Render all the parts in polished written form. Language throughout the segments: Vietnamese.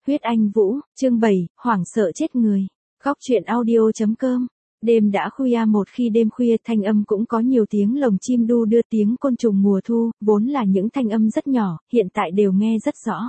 Huyết Anh Vũ, chương 7, hoảng sợ chết người. Góc truyện audio.com. Đêm đã khuya, một khi đêm khuya thanh âm cũng có nhiều tiếng lồng chim đu đưa, tiếng côn trùng mùa thu, vốn là những thanh âm rất nhỏ, hiện tại đều nghe rất rõ.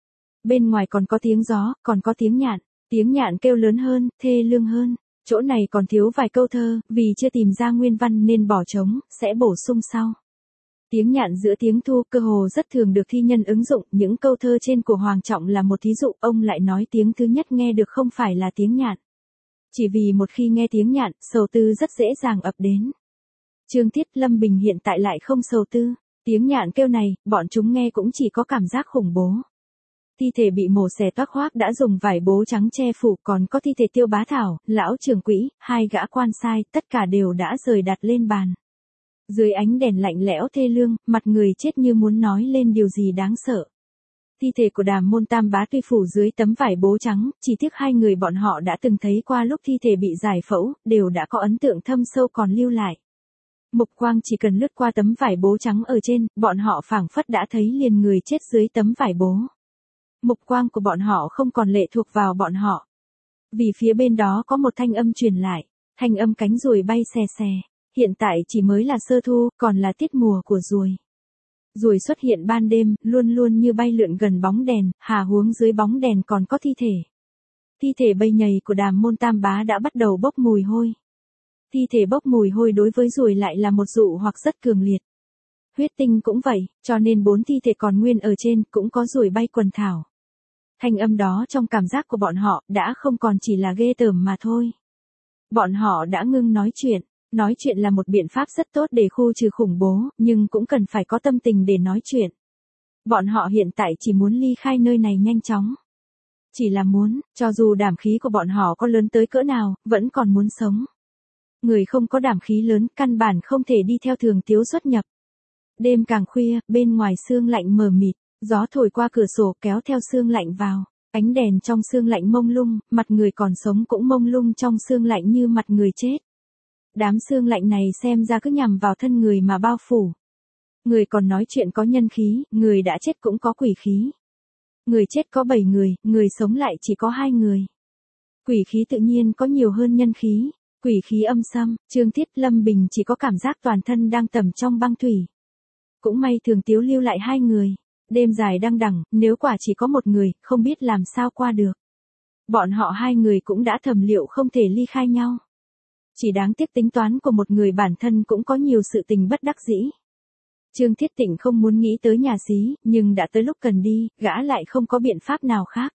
Bên ngoài còn có tiếng gió, còn có tiếng nhạn kêu lớn hơn, thê lương hơn. Chỗ này còn thiếu vài câu thơ, vì chưa tìm ra nguyên văn nên bỏ trống, sẽ bổ sung sau. Tiếng nhạn giữa tiếng thu cơ hồ rất thường được thi nhân ứng dụng, những câu thơ trên của Hoàng Trọng là một thí dụ, ông lại nói tiếng thứ nhất nghe được không phải là tiếng nhạn. Chỉ vì một khi nghe tiếng nhạn, sầu tư rất dễ dàng ập đến. Trương Tiết, Lâm Bình hiện tại lại không sầu tư, tiếng nhạn kêu này, bọn chúng nghe cũng chỉ có cảm giác khủng bố. Thi thể bị mổ xẻ toác hoác đã dùng vải bố trắng che phủ, còn có thi thể Tiêu Bá Thảo, lão trưởng quỹ, hai gã quan sai, tất cả đều đã rời đặt lên bàn. Dưới ánh đèn lạnh lẽo thê lương, mặt người chết như muốn nói lên điều gì đáng sợ. Thi thể của Đàm Môn Tam Bá tuy phủ dưới tấm vải bố trắng, chỉ tiếc hai người bọn họ đã từng thấy qua lúc thi thể bị giải phẫu, đều đã có ấn tượng thâm sâu còn lưu lại. Mục quang chỉ cần lướt qua tấm vải bố trắng ở trên, bọn họ phảng phất đã thấy liền người chết dưới tấm vải bố. Mục quang của bọn họ không còn lệ thuộc vào bọn họ. Vì phía bên đó có một thanh âm truyền lại, thanh âm cánh ruồi bay xè xè. Hiện tại chỉ mới là sơ thu, còn là tiết mùa của ruồi. Ruồi xuất hiện ban đêm, luôn luôn như bay lượn gần bóng đèn, hà huống dưới bóng đèn còn có thi thể. Thi thể bay nhầy của Đàm Môn Tam Bá đã bắt đầu bốc mùi hôi. Thi thể bốc mùi hôi đối với ruồi lại là một dụ hoặc rất cường liệt. Huyết tinh cũng vậy, cho nên 4 thi thể còn nguyên ở trên cũng có ruồi bay quần thảo. Thanh âm đó trong cảm giác của bọn họ đã không còn chỉ là ghê tởm mà thôi. Bọn họ đã ngưng nói chuyện. Nói chuyện là một biện pháp rất tốt để khu trừ khủng bố, nhưng cũng cần phải có tâm tình để nói chuyện. Bọn họ hiện tại chỉ muốn ly khai nơi này nhanh chóng. Chỉ là muốn, cho dù đảm khí của bọn họ có lớn tới cỡ nào, vẫn còn muốn sống. Người không có đảm khí lớn, căn bản không thể đi theo thường tiếu xuất nhập. Đêm càng khuya, bên ngoài sương lạnh mờ mịt, gió thổi qua cửa sổ kéo theo sương lạnh vào. Ánh đèn trong sương lạnh mông lung, mặt người còn sống cũng mông lung trong sương lạnh như mặt người chết. Đám sương lạnh này xem ra cứ nhằm vào thân người mà bao phủ. Người còn nói chuyện có nhân khí, người đã chết cũng có quỷ khí. Người chết có 7 người, người sống lại chỉ có 2 người. Quỷ khí tự nhiên có nhiều hơn nhân khí, quỷ khí âm xâm, Trương Tiết, Lâm Bình chỉ có cảm giác toàn thân đang tẩm trong băng thủy. Cũng may thường tiếu lưu lại 2 người, đêm dài đăng đẳng, nếu quả chỉ có một người, không biết làm sao qua được. Bọn họ 2 người cũng đã thầm liệu không thể ly khai nhau. Chỉ đáng tiếc tính toán của một người bản thân cũng có nhiều sự tình bất đắc dĩ. Trương Thiết Tịnh không muốn nghĩ tới nhà xí, nhưng đã tới lúc cần đi, gã lại không có biện pháp nào khác.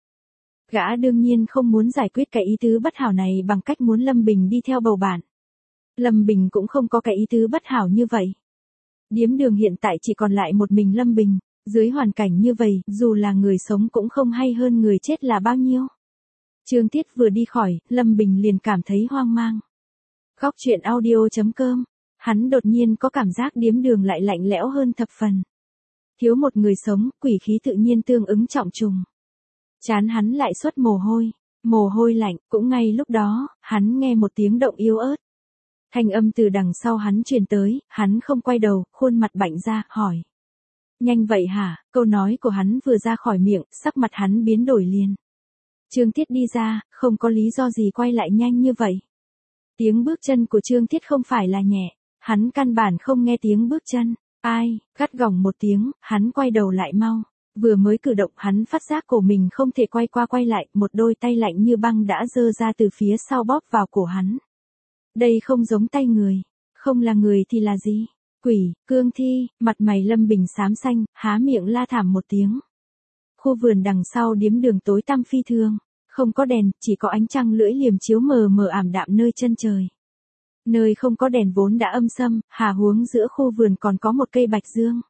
Gã đương nhiên không muốn giải quyết cái ý tứ bất hảo này bằng cách muốn Lâm Bình đi theo bầu bạn. Lâm Bình cũng không có cái ý tứ bất hảo như vậy. Điếm đường hiện tại chỉ còn lại một mình Lâm Bình, dưới hoàn cảnh như vậy, dù là người sống cũng không hay hơn người chết là bao nhiêu. Trương Tiết vừa đi khỏi, Lâm Bình liền cảm thấy hoang mang. Góc truyện audio.com. Hắn đột nhiên có cảm giác điếm đường lại lạnh lẽo hơn thập phần. Thiếu một người sống, quỷ khí tự nhiên tương ứng trọng trùng. Chán hắn lại xuất mồ hôi lạnh, cũng ngay lúc đó, hắn nghe một tiếng động yếu ớt. Thanh âm từ đằng sau hắn truyền tới, hắn không quay đầu, khuôn mặt bạnh ra, hỏi. Nhanh vậy hả? Câu nói của hắn vừa ra khỏi miệng, sắc mặt hắn biến đổi liền. Trương Tiết đi ra, không có lý do gì quay lại nhanh như vậy. Tiếng bước chân của Trương Tiết không phải là nhẹ, hắn căn bản không nghe tiếng bước chân, ai, gắt gỏng một tiếng, hắn quay đầu lại mau, vừa mới cử động hắn phát giác cổ mình không thể quay qua quay lại, một đôi tay lạnh như băng đã giơ ra từ phía sau bóp vào cổ hắn. Đây không giống tay người, không là người thì là gì? Quỷ, cương thi, mặt mày Lâm Bình xám xanh, há miệng la thảm một tiếng. Khu vườn đằng sau điếm đường tối tăm phi thường. Không có đèn, chỉ có ánh trăng lưỡi liềm chiếu mờ mờ ảm đạm nơi chân trời. Nơi không có đèn vốn đã âm sâm, hà huống giữa khu vườn còn có một cây bạch dương.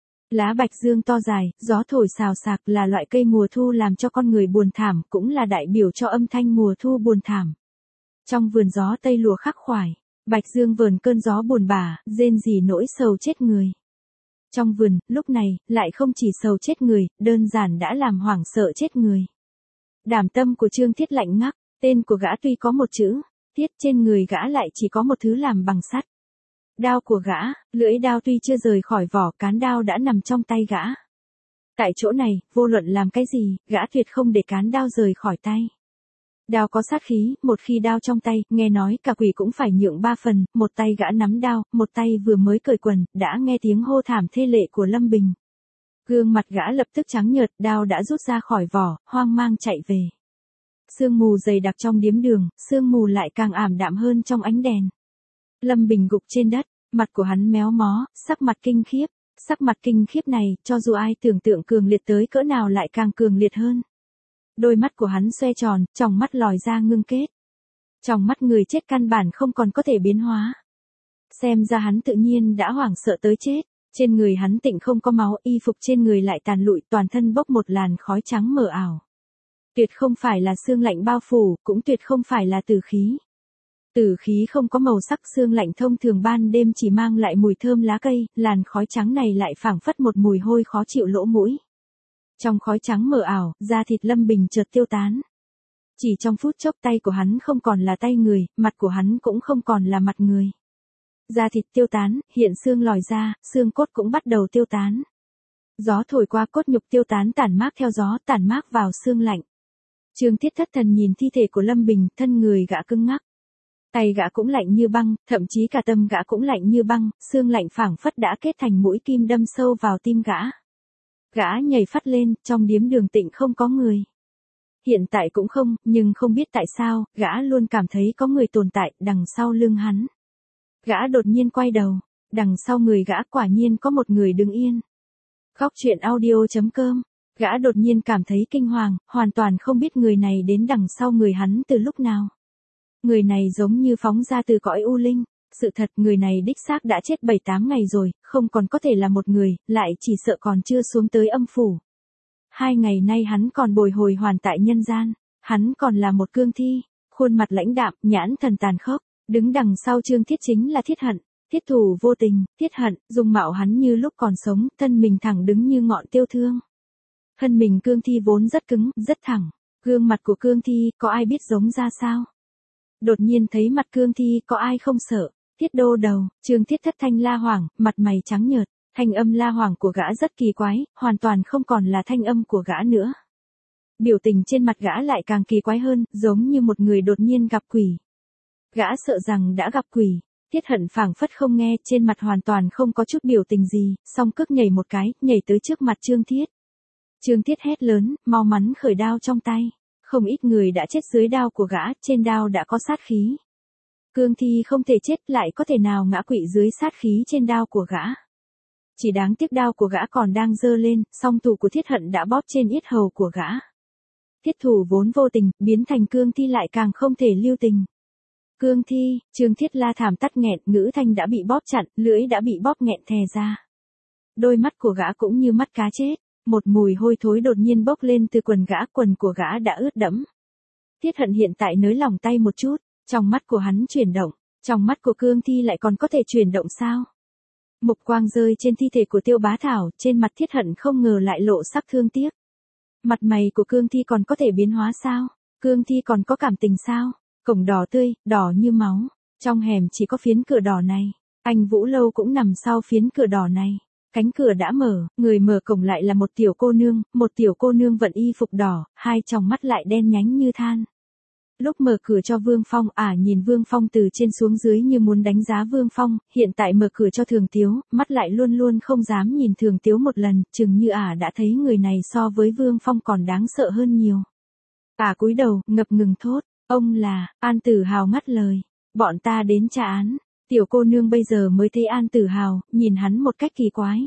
Lá bạch dương to dài, gió thổi xào xạc là loại cây mùa thu làm cho con người buồn thảm, cũng là đại biểu cho âm thanh mùa thu buồn thảm. Trong vườn gió tây lùa khắc khoải, bạch dương vờn cơn gió buồn bã, rên rỉ nỗi sầu chết người. Trong vườn, lúc này, lại không chỉ sầu chết người, đơn giản đã làm hoảng sợ chết người. Đảm tâm của Trương Thiết lạnh ngắc, tên của gã tuy có một chữ, Tiết, trên người gã lại chỉ có một thứ làm bằng sắt. Đao của gã, lưỡi đao tuy chưa rời khỏi vỏ, cán đao đã nằm trong tay gã. Tại chỗ này, vô luận làm cái gì, gã tuyệt không để cán đao rời khỏi tay. Đao có sát khí, một khi đao trong tay, nghe nói cả quỷ cũng phải nhượng 3 phần, một tay gã nắm đao, một tay vừa mới cởi quần, đã nghe tiếng hô thảm thê lệ của Lâm Bình. Gương mặt gã lập tức trắng nhợt, đao đã rút ra khỏi vỏ, hoang mang chạy về. Sương mù dày đặc trong điếm đường, sương mù lại càng ảm đạm hơn trong ánh đèn. Lâm Bình gục trên đất, mặt của hắn méo mó, sắc mặt kinh khiếp. Sắc mặt kinh khiếp này, cho dù ai tưởng tượng cường liệt tới cỡ nào lại càng cường liệt hơn. Đôi mắt của hắn xoe tròn, tròng mắt lòi ra ngưng kết. Tròng mắt người chết căn bản không còn có thể biến hóa. Xem ra hắn tự nhiên đã hoảng sợ tới chết. Trên người hắn tịnh không có máu, y phục trên người lại tàn lụi, toàn thân bốc một làn khói trắng mờ ảo. Tuyệt không phải là xương lạnh bao phủ, cũng tuyệt không phải là tử khí. Tử khí không có màu sắc, xương lạnh thông thường ban đêm chỉ mang lại mùi thơm lá cây, làn khói trắng này lại phảng phất một mùi hôi khó chịu lỗ mũi. Trong khói trắng mờ ảo, da thịt Lâm Bình chợt tiêu tán. Chỉ trong phút chốc tay của hắn không còn là tay người, mặt của hắn cũng không còn là mặt người. Da thịt tiêu tán, hiện xương lòi ra, xương cốt cũng bắt đầu tiêu tán. Gió thổi qua cốt nhục tiêu tán tản mát theo gió, tản mát vào xương lạnh. Trương Thiết thất thần nhìn thi thể của Lâm Bình, thân người gã cứng ngắc. Tay gã cũng lạnh như băng, thậm chí cả tâm gã cũng lạnh như băng, xương lạnh phảng phất đã kết thành mũi kim đâm sâu vào tim gã. Gã nhảy phát lên, trong điếm đường tịnh không có người. Hiện tại cũng không, nhưng không biết tại sao, gã luôn cảm thấy có người tồn tại, đằng sau lưng hắn. Gã đột nhiên quay đầu, đằng sau người gã quả nhiên có một người đứng yên. Góc truyện audio.com, gã đột nhiên cảm thấy kinh hoàng, hoàn toàn không biết người này đến đằng sau người hắn từ lúc nào. Người này giống như phóng ra từ cõi u linh, sự thật người này đích xác đã chết 7-8 ngày rồi, không còn có thể là một người, lại chỉ sợ còn chưa xuống tới âm phủ. 2 ngày nay hắn còn bồi hồi hoàn tại nhân gian, hắn còn là một cương thi, khuôn mặt lãnh đạm, nhãn thần tàn khốc, đứng đằng sau Trương Thiết chính là Thiết Hận, thiết thủ vô tình, Thiết Hận, dung mạo hắn như lúc còn sống, thân mình thẳng đứng như ngọn tiêu thương. Thân mình cương thi vốn rất cứng, rất thẳng, gương mặt của cương thi có ai biết giống ra sao? Đột nhiên thấy mặt cương thi có ai không sợ, Thiết đô đầu, Trương Thiết thất thanh la hoảng, mặt mày trắng nhợt, thanh âm la hoảng của gã rất kỳ quái, hoàn toàn không còn là thanh âm của gã nữa. Biểu tình trên mặt gã lại càng kỳ quái hơn, giống như một người đột nhiên gặp quỷ. Gã sợ rằng đã gặp quỷ, Thiết Hận phảng phất không nghe, trên mặt hoàn toàn không có chút biểu tình gì, song cước nhảy một cái, nhảy tới trước mặt Trương Thiết. Trương Thiết hét lớn, mau mắn khởi đao trong tay. Không ít người đã chết dưới đao của gã, trên đao đã có sát khí. Cương thi không thể chết, lại có thể nào ngã quỵ dưới sát khí trên đao của gã. Chỉ đáng tiếc đao của gã còn đang giơ lên, song thủ của Thiết Hận đã bóp trên yết hầu của gã. Thiết thủ vốn vô tình, biến thành cương thi lại càng không thể lưu tình. Cương thi, Trương Thiết la thảm tắt nghẹn, ngữ thanh đã bị bóp chặn, lưỡi đã bị bóp nghẹn thè ra. Đôi mắt của gã cũng như mắt cá chết. Một mùi hôi thối đột nhiên bốc lên từ quần của gã đã ướt đẫm. Thiết Hận hiện tại nới lỏng tay một chút, trong mắt của hắn chuyển động, trong mắt của cương thi lại còn có thể chuyển động sao? Mục quang rơi trên thi thể của Tiêu Bá Thảo, trên mặt Thiết Hận không ngờ lại lộ sắc thương tiếc. Mặt mày của cương thi còn có thể biến hóa sao? Cương thi còn có cảm tình sao? Cổng đỏ tươi, đỏ như máu, trong hẻm chỉ có phiến cửa đỏ này, anh Vũ Lâu cũng nằm sau phiến cửa đỏ này. Cánh cửa đã mở, người mở cổng lại là một tiểu cô nương vận y phục đỏ, hai tròng mắt lại đen nhánh như than. Lúc mở cửa cho Vương Phong, nhìn Vương Phong từ trên xuống dưới như muốn đánh giá Vương Phong, hiện tại mở cửa cho Thường Tiếu, mắt lại luôn luôn không dám nhìn Thường Tiếu một lần, chừng như đã thấy người này so với Vương Phong còn đáng sợ hơn nhiều. Cúi đầu, ngập ngừng thốt, ông là, An Tử Hào ngắt lời, bọn ta đến tra án. Tiểu cô nương bây giờ mới thấy An Tử Hào, nhìn hắn một cách kỳ quái.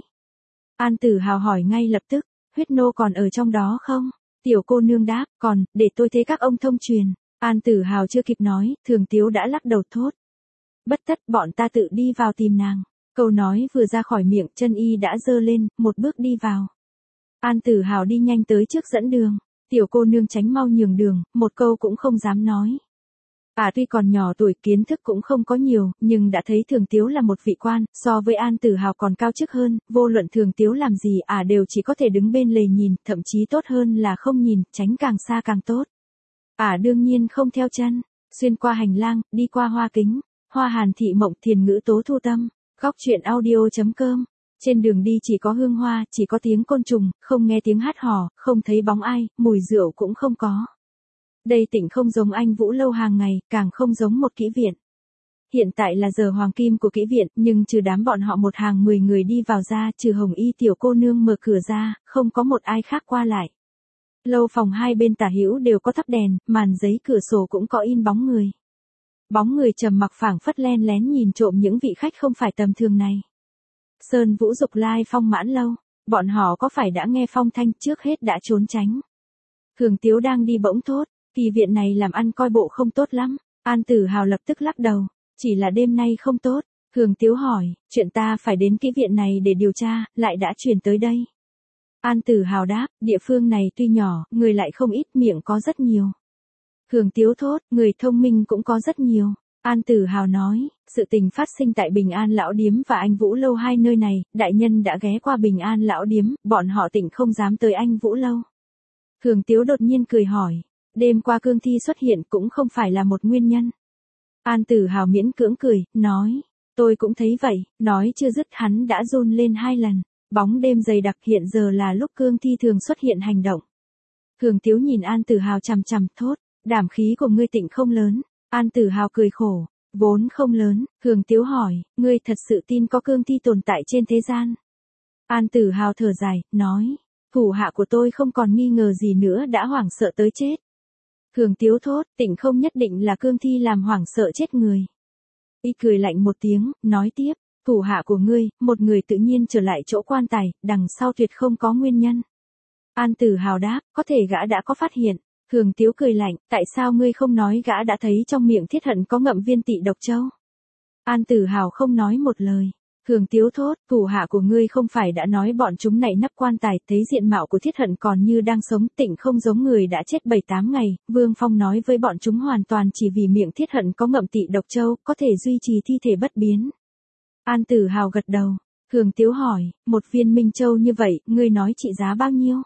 An Tử Hào hỏi ngay lập tức, huyết nô còn ở trong đó không? Tiểu cô nương đáp, còn, để tôi thấy các ông thông truyền. An Tử Hào chưa kịp nói, Thường Tiếu đã lắc đầu thốt. Bất tất, bọn ta tự đi vào tìm nàng. Câu nói vừa ra khỏi miệng, chân y đã giơ lên, một bước đi vào. An Tử Hào đi nhanh tới trước dẫn đường. Tiểu cô nương tránh mau nhường đường, một câu cũng không dám nói. Tuy còn nhỏ tuổi, kiến thức cũng không có nhiều, nhưng đã thấy Thường Tiếu là một vị quan, so với An Tử Hào còn cao chức hơn, vô luận Thường Tiếu làm gì đều chỉ có thể đứng bên lề nhìn, thậm chí tốt hơn là không nhìn, tránh càng xa càng tốt. Đương nhiên không theo chân, xuyên qua hành lang, đi qua Hoa Kính, Hoa Hàn Thị Mộng Thiền Ngữ Tố Thu Tâm, góc truyện audio.com, Trên đường đi chỉ có hương hoa, chỉ có tiếng côn trùng, không nghe tiếng hát hò, không thấy bóng ai, mùi rượu cũng không có. Đây Tịnh không giống Anh Vũ Lâu hàng ngày, càng không giống một kỹ viện. Hiện tại là giờ hoàng kim của kỹ viện, nhưng trừ đám bọn họ một hàng 10 người đi vào ra, trừ Hồng Y tiểu cô nương mở cửa ra, không có một ai khác qua lại. Lâu phòng hai bên tả hữu đều có thắp đèn, màn giấy cửa sổ cũng có in bóng người. Bóng người trầm mặc phảng phất len lén nhìn trộm những vị khách không phải tầm thường này. Sơn Vũ Dục Lai Phong Mãn Lâu, bọn họ có phải đã nghe phong thanh trước hết đã trốn tránh. Thường Tiếu đang đi bỗng thốt, kỳ viện này làm ăn coi bộ không tốt lắm. An Tử Hào lập tức lắc đầu, chỉ là đêm nay không tốt. Thường Tiếu hỏi, chuyện ta phải đến kỹ viện này để điều tra, lại đã chuyển tới đây. An Tử Hào đáp, địa phương này tuy nhỏ, người lại không ít, miệng có rất nhiều. Thường Tiếu thốt, người thông minh cũng có rất nhiều. An Tử Hào nói, sự tình phát sinh tại Bình An Lão Điếm và Anh Vũ Lâu hai nơi này, đại nhân đã ghé qua Bình An Lão Điếm, bọn họ Tịnh không dám tới Anh Vũ Lâu. Thường Tiếu đột nhiên cười hỏi, đêm qua cương thi xuất hiện cũng không phải là một nguyên nhân. An Tử Hào miễn cưỡng cười, nói, tôi cũng thấy vậy, nói chưa dứt hắn đã run lên 2 lần. Bóng đêm dày đặc, hiện giờ là lúc cương thi thường xuất hiện hành động. Thường Tiếu nhìn An Tử Hào chằm chằm thốt, đảm khí của ngươi Tịnh không lớn. An Tử Hào cười khổ, vốn không lớn. Thường Tiếu hỏi, ngươi thật sự tin có cương thi tồn tại trên thế gian? An Tử Hào thở dài, nói, thủ hạ của tôi không còn nghi ngờ gì nữa đã hoảng sợ tới chết. Thường Tiếu thốt, Tịnh không nhất định là cương thi làm hoảng sợ chết người. Y cười lạnh một tiếng, nói tiếp, thủ hạ của ngươi, một người tự nhiên trở lại chỗ quan tài, đằng sau tuyệt không có nguyên nhân. An Tử Hào đáp, có thể gã đã có phát hiện. Thường Tiếu cười lạnh, tại sao ngươi không nói gã đã thấy trong miệng Thiết Hận có ngậm viên tị độc châu? An Tử Hào không nói một lời. Thường Tiếu thốt, thủ hạ của ngươi không phải đã nói bọn chúng nảy nắp quan tài, thấy diện mạo của Thiết Hận còn như đang sống, Tịnh không giống người đã chết 7-8 ngày, Vương Phong nói với bọn chúng hoàn toàn chỉ vì miệng Thiết Hận có ngậm tị độc châu, có thể duy trì thi thể bất biến. An Tử Hào gật đầu. Thường Tiếu hỏi, một viên minh châu như vậy, ngươi nói trị giá bao nhiêu?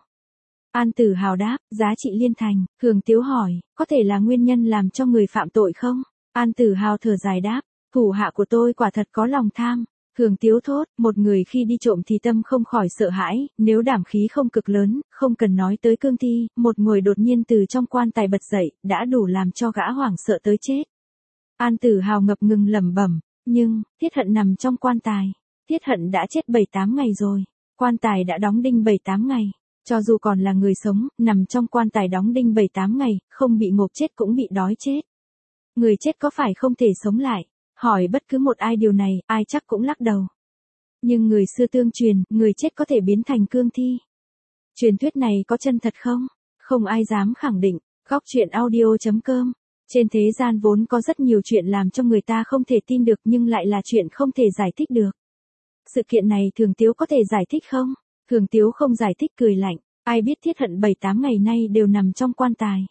An Tử Hào đáp, giá trị liên thành. Thường Tiếu hỏi, có thể là nguyên nhân làm cho người phạm tội không? An Tử Hào thở dài đáp, thủ hạ của tôi quả thật có lòng tham. Thường Tiếu thốt, một người khi đi trộm thì tâm không khỏi sợ hãi, nếu đảm khí không cực lớn, không cần nói tới cương thi, một người đột nhiên từ trong quan tài bật dậy, đã đủ làm cho gã hoảng sợ tới chết. An Tử Hào ngập ngừng lẩm bẩm, nhưng, Thiết Hận nằm trong quan tài. Thiết Hận đã chết 7-8 ngày rồi, quan tài đã đóng đinh 7-8 ngày. Cho dù còn là người sống, nằm trong quan tài đóng đinh 7-8 ngày, không bị ngộp chết cũng bị đói chết. Người chết có phải không thể sống lại? Hỏi bất cứ một ai điều này, ai chắc cũng lắc đầu. Nhưng người xưa tương truyền, người chết có thể biến thành cương thi. Truyền thuyết này có chân thật không? Không ai dám khẳng định. Góc truyện audio.com. Trên thế gian vốn có rất nhiều chuyện làm cho người ta không thể tin được nhưng lại là chuyện không thể giải thích được. Sự kiện này Thường Tiếu có thể giải thích không? Thường Tiếu không giải thích, cười lạnh, ai biết Thiết Hận 7-8 ngày nay đều nằm trong quan tài.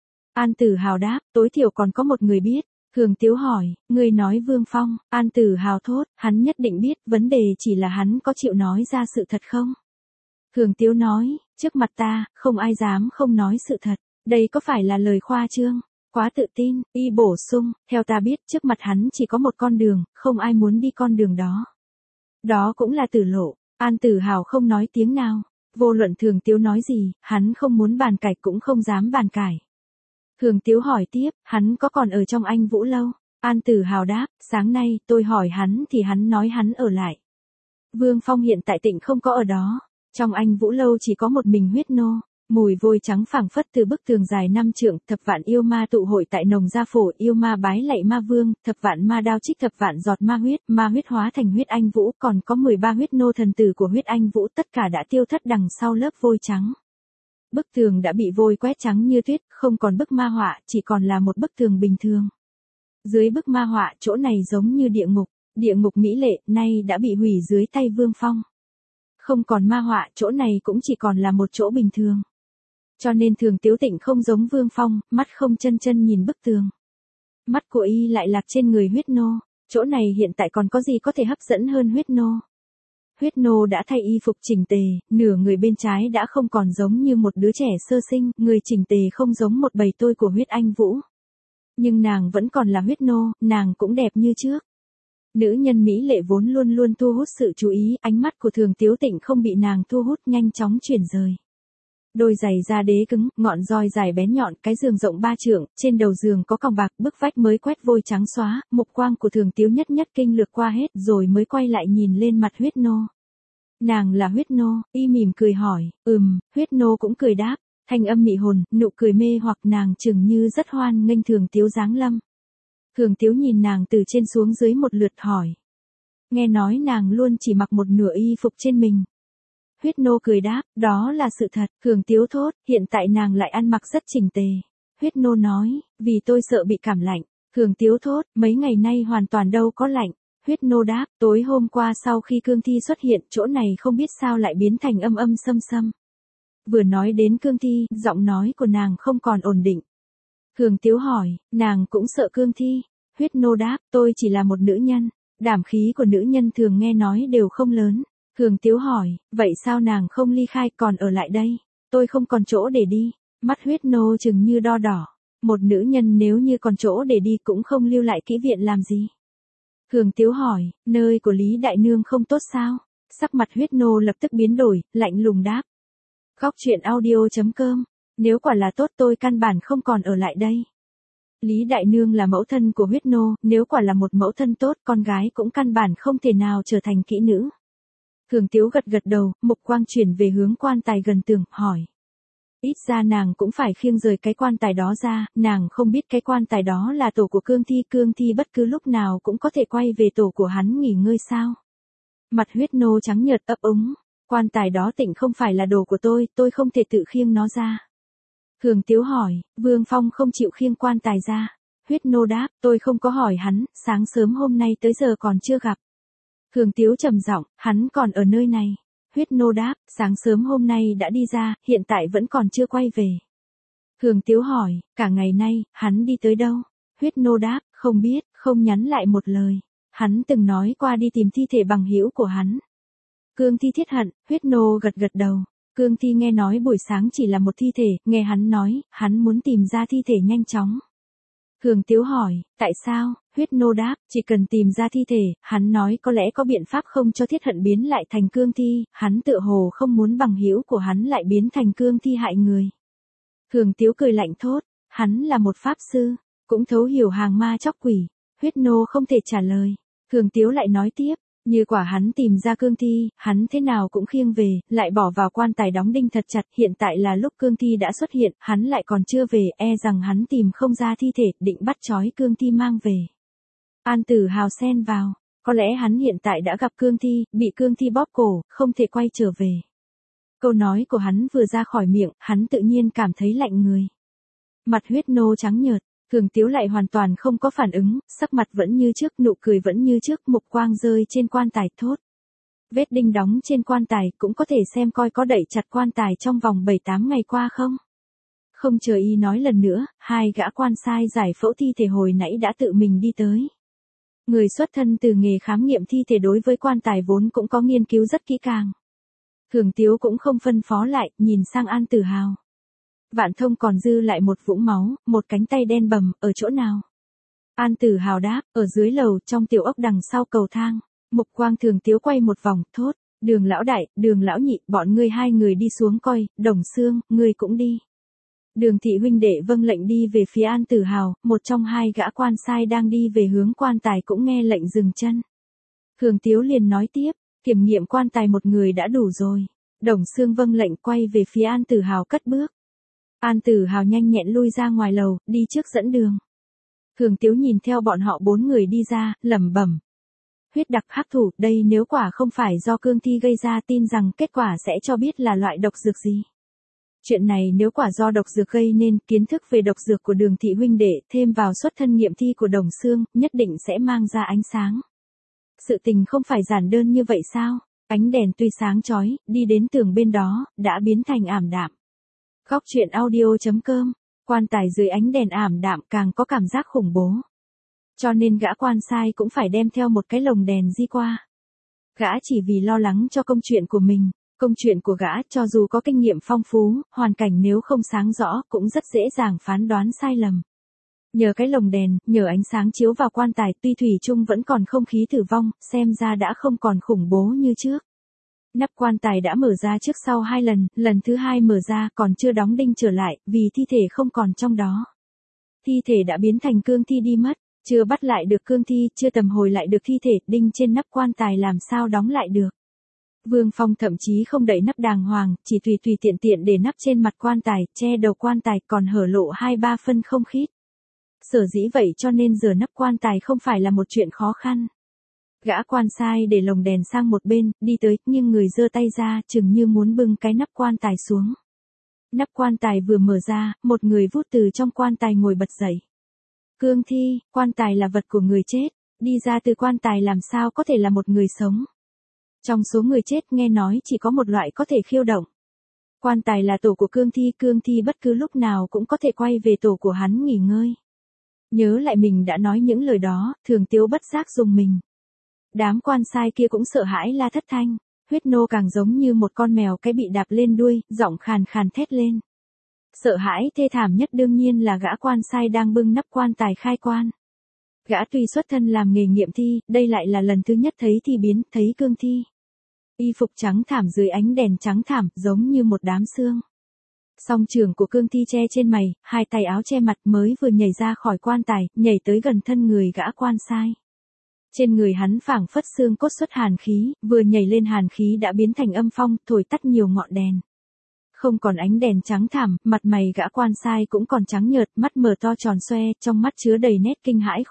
An Tử Hào đáp, tối thiểu còn có một người biết. Thường Tiếu hỏi, ngươi nói Vương Phong? An Tử Hào thốt, hắn nhất định biết, vấn đề chỉ là hắn có chịu nói ra sự thật không? Thường Tiếu nói, trước mặt ta, không ai dám không nói sự thật, đây có phải là lời khoa trương? Quá tự tin. Y bổ sung, theo ta biết trước mặt hắn chỉ có một con đường, không ai muốn đi con đường đó. Đó cũng là tử lộ. An Tử Hào không nói tiếng nào. Vô luận Thường Tiếu nói gì, hắn không muốn bàn cãi cũng không dám bàn cãi. Thường Tiếu hỏi tiếp, hắn có còn ở trong Anh Vũ Lâu? An Tử Hào đáp, sáng nay tôi hỏi hắn thì hắn nói hắn ở lại. Vương Phong hiện tại Tịnh không có ở đó. Trong Anh Vũ Lâu chỉ có một mình huyết nô. Mùi vôi trắng phảng phất từ bức tường dài 5 trượng, thập vạn yêu ma tụ hội tại Nồng Gia Phổ, yêu ma bái lạy ma vương, thập vạn ma đao trích thập vạn giọt ma huyết hóa thành huyết anh vũ, còn có 13 huyết nô thần tử của huyết anh vũ, tất cả đã tiêu thất đằng sau lớp vôi trắng. Bức tường đã bị vôi quét trắng như tuyết, không còn bức ma họa, chỉ còn là một bức tường bình thường. Dưới bức ma họa, chỗ này giống như địa ngục mỹ lệ, nay đã bị hủy dưới tay Vương Phong. Không còn ma họa, chỗ này cũng chỉ còn là một chỗ bình thường. Cho nên Thường Tiếu Tịnh không giống Vương Phong, mắt không chân nhìn bức tường. Mắt của y lại lạc trên người huyết nô, chỗ này hiện tại còn có gì có thể hấp dẫn hơn huyết nô. Huyết nô đã thay y phục chỉnh tề, nửa người bên trái đã không còn giống như một đứa trẻ sơ sinh, người chỉnh tề không giống một bầy tôi của huyết anh vũ. Nhưng nàng vẫn còn là huyết nô, nàng cũng đẹp như trước. Nữ nhân mỹ lệ vốn luôn luôn thu hút sự chú ý, ánh mắt của Thường Tiếu Tịnh không bị nàng thu hút, nhanh chóng chuyển rời. Đôi giày da đế cứng, ngọn roi dài bén nhọn, cái giường rộng 3 trượng, trên đầu giường có còng bạc, bức vách mới quét vôi trắng xóa, mục quang của Thường Tiếu nhất nhất kinh lược qua hết rồi mới quay lại nhìn lên mặt Huyết Nô. Nàng là Huyết Nô, y mỉm cười hỏi, Huyết Nô cũng cười đáp, thanh âm mị hồn, nụ cười mê hoặc nàng chừng như rất hoan nghênh Thường Tiếu giáng lâm. Thường Tiếu nhìn nàng từ trên xuống dưới một lượt hỏi. Nghe nói nàng luôn chỉ mặc một nửa y phục trên mình. Huyết Nô cười đáp, đó là sự thật. Thường Tiếu thốt, hiện tại nàng lại ăn mặc rất chỉnh tề. Huyết Nô nói, vì tôi sợ bị cảm lạnh. Thường Tiếu thốt, mấy ngày nay hoàn toàn đâu có lạnh. Huyết Nô đáp, tối hôm qua sau khi cương thi xuất hiện, chỗ này không biết sao lại biến thành âm âm xâm xâm. Vừa nói đến cương thi, giọng nói của nàng không còn ổn định. Thường Tiếu hỏi, nàng cũng sợ cương thi. Huyết Nô đáp, tôi chỉ là một nữ nhân. Đảm khí của nữ nhân thường nghe nói đều không lớn. Thường Tiếu hỏi, vậy sao nàng không ly khai còn ở lại đây? Tôi không còn chỗ để đi. Mắt Huyết Nô chừng như đo đỏ. Một nữ nhân nếu như còn chỗ để đi cũng không lưu lại kỹ viện làm gì. Thường Tiếu hỏi, nơi của Lý Đại Nương không tốt sao? Sắc mặt Huyết Nô lập tức biến đổi, lạnh lùng đáp. Góc truyện audio.com, nếu quả là tốt tôi căn bản không còn ở lại đây. Lý Đại Nương là mẫu thân của Huyết Nô, nếu quả là một mẫu thân tốt, con gái cũng căn bản không thể nào trở thành kỹ nữ. Thường Tiếu gật gật đầu, mục quang chuyển về hướng quan tài gần tường, hỏi. Ít ra nàng cũng phải khiêng rời cái quan tài đó ra, nàng không biết cái quan tài đó là tổ của cương thi bất cứ lúc nào cũng có thể quay về tổ của hắn nghỉ ngơi sao. Mặt Huyết Nô trắng nhợt ấp úng, quan tài đó Tịnh không phải là đồ của tôi không thể tự khiêng nó ra. Thường Tiếu hỏi, Vương Phong không chịu khiêng quan tài ra. Huyết Nô đáp, tôi không có hỏi hắn, sáng sớm hôm nay tới giờ còn chưa gặp. Thường Tiếu trầm giọng, hắn còn ở nơi này. Huyết Nô đáp, sáng sớm hôm nay đã đi ra, hiện tại vẫn còn chưa quay về. Thường Tiếu hỏi, cả ngày nay, hắn đi tới đâu? Huyết Nô đáp, không biết, không nhắn lại một lời. Hắn từng nói qua đi tìm thi thể bằng hữu của hắn. Cương thi thiết hận, Huyết Nô gật gật đầu. Cương thi nghe nói buổi sáng chỉ là một thi thể, nghe hắn nói, hắn muốn tìm ra thi thể nhanh chóng. Thường Tiếu hỏi, tại sao? Huyết Nô đáp, chỉ cần tìm ra thi thể, hắn nói có lẽ có biện pháp không cho thiết hận biến lại thành cương thi, hắn tựa hồ không muốn bằng hữu của hắn lại biến thành cương thi hại người. Thường Tiếu cười lạnh thốt, hắn là một pháp sư, cũng thấu hiểu hàng ma chóc quỷ. Huyết Nô không thể trả lời. Thường Tiếu lại nói tiếp, như quả hắn tìm ra cương thi, hắn thế nào cũng khiêng về, lại bỏ vào quan tài đóng đinh thật chặt, hiện tại là lúc cương thi đã xuất hiện, hắn lại còn chưa về, e rằng hắn tìm không ra thi thể, định bắt trói cương thi mang về. An Tử Hào xen vào, có lẽ hắn hiện tại đã gặp cương thi, bị cương thi bóp cổ, không thể quay trở về. Câu nói của hắn vừa ra khỏi miệng, hắn tự nhiên cảm thấy lạnh người. Mặt Huyết Nô trắng nhợt. Thường Tiếu lại hoàn toàn không có phản ứng, sắc mặt vẫn như trước, nụ cười vẫn như trước, mục quang rơi trên quan tài thốt. Vết đinh đóng trên quan tài cũng có thể xem coi có đậy chặt quan tài trong vòng 7-8 ngày qua không. Không chờ y nói lần nữa, hai gã quan sai giải phẫu thi thể hồi nãy đã tự mình đi tới. Người xuất thân từ nghề khám nghiệm thi thể đối với quan tài vốn cũng có nghiên cứu rất kỹ càng. Thường Tiếu cũng không phân phó lại, nhìn sang An Tử Hào. Vạn Thông còn dư lại một vũng máu, một cánh tay đen bầm, ở chỗ nào? An Tử Hào đáp, ở dưới lầu, trong tiểu ốc đằng sau cầu thang. Mục quang Thường Tiếu quay một vòng, thốt, Đường lão đại, Đường lão nhị, bọn ngươi hai người đi xuống coi, Đồng Xương, ngươi cũng đi. Đường thị huynh đệ vâng lệnh đi về phía An Tử Hào, một trong hai gã quan sai đang đi về hướng quan tài cũng nghe lệnh dừng chân. Thường Tiếu liền nói tiếp, kiểm nghiệm quan tài một người đã đủ rồi. Đồng Xương vâng lệnh quay về phía An Tử Hào cất bước. An Tử Hào nhanh nhẹn lui ra ngoài lầu, đi trước dẫn đường. Thường Tiếu nhìn theo bọn họ 4 người đi ra, lẩm bẩm. Huyết đặc hắc thủ, đây nếu quả không phải do cương thi gây ra, tin rằng kết quả sẽ cho biết là loại độc dược gì. Chuyện này nếu quả do độc dược gây nên, kiến thức về độc dược của Đường thị huynh đệ, thêm vào xuất thân nghiệm thi của Đồng Xương, nhất định sẽ mang ra ánh sáng. Sự tình không phải giản đơn như vậy sao? Ánh đèn tuy sáng chói, đi đến tường bên đó, đã biến thành ảm đạm. Góc truyện audio.com, quan tài dưới ánh đèn ảm đạm càng có cảm giác khủng bố. Cho nên gã quan sai cũng phải đem theo một cái lồng đèn di qua. Gã chỉ vì lo lắng cho công chuyện của mình, công chuyện của gã cho dù có kinh nghiệm phong phú, hoàn cảnh nếu không sáng rõ cũng rất dễ dàng phán đoán sai lầm. Nhờ cái lồng đèn, nhờ ánh sáng chiếu vào quan tài, tuy thủy chung vẫn còn không khí tử vong, xem ra đã không còn khủng bố như trước. Nắp quan tài đã mở ra trước sau 2 lần, lần thứ 2 mở ra còn chưa đóng đinh trở lại, vì thi thể không còn trong đó. Thi thể đã biến thành cương thi đi mất, chưa bắt lại được cương thi, chưa tầm hồi lại được thi thể, đinh trên nắp quan tài làm sao đóng lại được. Vương Phong thậm chí không đậy nắp đàng hoàng, chỉ tùy tiện để nắp trên mặt quan tài, che đầu quan tài còn hở lộ 2-3 phân không khít. Sở dĩ vậy cho nên giờ nắp quan tài không phải là một chuyện khó khăn. Gã quan sai để lồng đèn sang một bên, đi tới, nhưng người giơ tay ra, chừng như muốn bưng cái nắp quan tài xuống. Nắp quan tài vừa mở ra, một người vút từ trong quan tài ngồi bật dậy. Cương thi, quan tài là vật của người chết, đi ra từ quan tài làm sao có thể là một người sống. Trong số người chết nghe nói chỉ có một loại có thể khiêu động. Quan tài là tổ của cương thi bất cứ lúc nào cũng có thể quay về tổ của hắn nghỉ ngơi. Nhớ lại mình đã nói những lời đó, Thường Tiếu bất giác rùng mình. Đám quan sai kia cũng sợ hãi la thất thanh, Huyết Nô càng giống như một con mèo cái bị đạp lên đuôi, giọng khàn khàn thét lên. Sợ hãi thê thảm nhất đương nhiên là gã quan sai đang bưng nắp quan tài khai quan. Gã tuy xuất thân làm nghề nghiệm thi, đây lại là lần thứ nhất thấy thi biến, thấy cương thi. Y phục trắng thảm dưới ánh đèn trắng thảm, giống như một đám xương. Song trường của cương thi che trên mày, 2 tay áo che mặt mới vừa nhảy ra khỏi quan tài, nhảy tới gần thân người gã quan sai. Trên người hắn phảng phất xương cốt xuất hàn khí, vừa nhảy lên hàn khí đã biến thành âm phong, thổi tắt nhiều ngọn đèn. Không còn ánh đèn trắng thảm, mặt mày gã quan sai cũng còn trắng nhợt, mắt mở to tròn xoe, trong mắt chứa đầy nét kinh hãi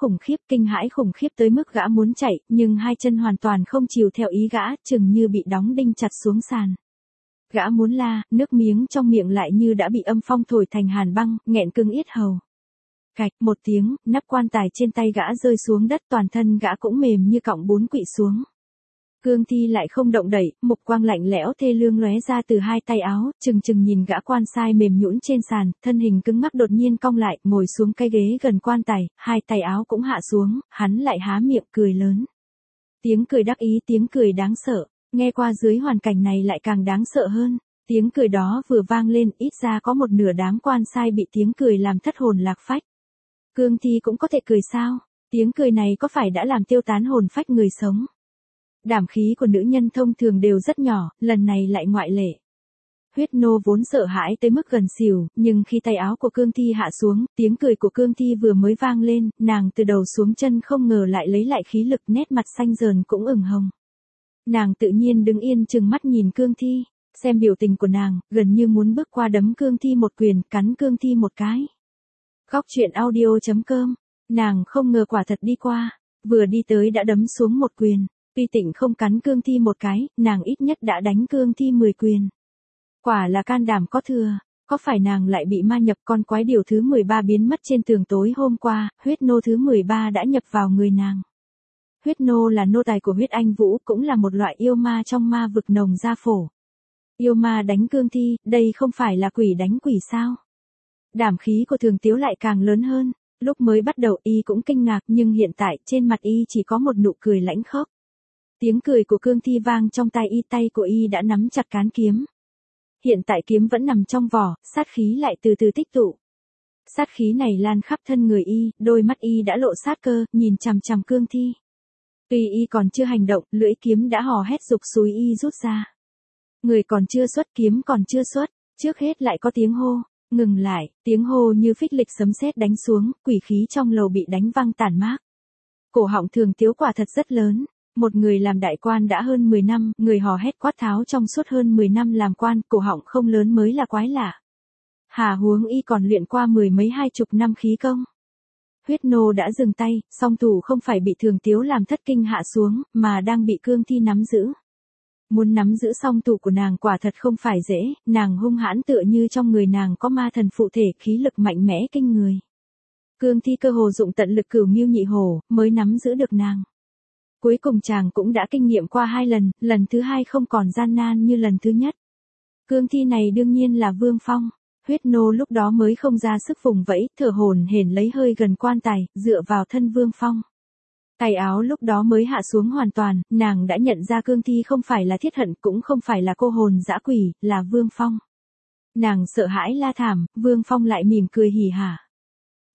khủng khiếp tới mức gã muốn chạy, nhưng 2 chân hoàn toàn không chiều theo ý gã, chừng như bị đóng đinh chặt xuống sàn. Gã muốn la, nước miếng trong miệng lại như đã bị âm phong thổi thành hàn băng, nghẹn cứng yết hầu. Cạch một tiếng, nắp quan tài trên tay gã rơi xuống đất, toàn thân gã cũng mềm như cọng bún quỵ xuống. Cương thi lại không động đậy, mục quang lạnh lẽo thê lương lóe ra từ 2 tay áo, chừng nhìn gã quan sai mềm nhũn trên sàn, thân hình cứng ngắc đột nhiên cong lại, ngồi xuống cái ghế gần quan tài, 2 tay áo cũng hạ xuống, hắn lại há miệng cười lớn. Tiếng cười đắc ý, tiếng cười đáng sợ, nghe qua dưới hoàn cảnh này lại càng đáng sợ hơn. Tiếng cười đó vừa vang lên, ít ra có một nửa đám quan sai bị tiếng cười làm thất hồn lạc phách. Cương thi cũng có thể cười sao? Tiếng cười này có phải đã làm tiêu tán hồn phách người sống? Đảm khí của nữ nhân thông thường đều rất nhỏ, lần này lại ngoại lệ. Huyết Nô vốn sợ hãi tới mức gần xỉu, nhưng khi tay áo của cương thi hạ xuống, tiếng cười của cương thi vừa mới vang lên, nàng từ đầu xuống chân không ngờ lại lấy lại khí lực, nét mặt xanh dờn cũng ửng hồng. Nàng tự nhiên đứng yên chừng mắt nhìn cương thi, xem biểu tình của nàng, gần như muốn bước qua đấm cương thi một quyền, cắn cương thi một cái. Góc truyện audio.com, nàng không ngờ quả thật đi qua, vừa đi tới đã đấm xuống một quyền. Tuy Tịnh không cắn cương thi một cái, nàng ít nhất đã đánh cương thi 10 quyền. Quả là can đảm có thừa, có phải nàng lại bị ma nhập con quái điều thứ 13 biến mất trên tường tối hôm qua, huyết nô thứ 13 đã nhập vào người nàng. Huyết nô là nô tài của huyết anh vũ, cũng là một loại yêu ma trong ma vực Nồng Gia Phổ. Yêu ma đánh cương thi, đây không phải là quỷ đánh quỷ sao? Đảm khí của Thường Tiếu lại càng lớn hơn, lúc mới bắt đầu y cũng kinh ngạc nhưng hiện tại trên mặt y chỉ có một nụ cười lãnh khốc. Tiếng cười của cương thi vang trong tay của y đã nắm chặt cán kiếm. Hiện tại kiếm vẫn nằm trong vỏ, sát khí lại từ từ tích tụ. Sát khí này lan khắp thân người y, đôi mắt y đã lộ sát cơ, nhìn chằm chằm cương thi. Tuy y còn chưa hành động, lưỡi kiếm đã hò hét giục xúi y rút ra. Người còn chưa xuất, kiếm còn chưa xuất, trước hết lại có tiếng hô, ngừng lại, tiếng hô như phích lịch sấm sét đánh xuống, quỷ khí trong lầu bị đánh văng tản mát. Cổ họng Thường Tiếu quả thật rất lớn. Một người làm đại quan đã hơn 10 năm, người hò hét quát tháo trong suốt hơn 10 năm làm quan, cổ họng không lớn mới là quái lạ. Hà huống y còn luyện qua 10 mấy 20 năm khí công. Huyết nô đã dừng tay, song thủ không phải bị Thường Tiếu làm thất kinh hạ xuống, mà đang bị cương thi nắm giữ. Muốn nắm giữ song thủ của nàng quả thật không phải dễ, nàng hung hãn tựa như trong người nàng có ma thần phụ thể, khí lực mạnh mẽ kinh người. Cương thi cơ hồ dụng tận lực cửu nghiêu nhị hổ, mới nắm giữ được nàng. Cuối cùng chàng cũng đã kinh nghiệm qua 2 lần, lần thứ 2 không còn gian nan như lần thứ nhất. Cương thi này đương nhiên là Vương Phong. Huyết nô lúc đó mới không ra sức vùng vẫy, thở hổn hển lấy hơi gần quan tài, dựa vào thân Vương Phong. Tay áo lúc đó mới hạ xuống hoàn toàn, nàng đã nhận ra cương thi không phải là Thiết Hận, cũng không phải là cô hồn dã quỷ, là Vương Phong. Nàng sợ hãi la thảm, Vương Phong lại mỉm cười hỉ hả.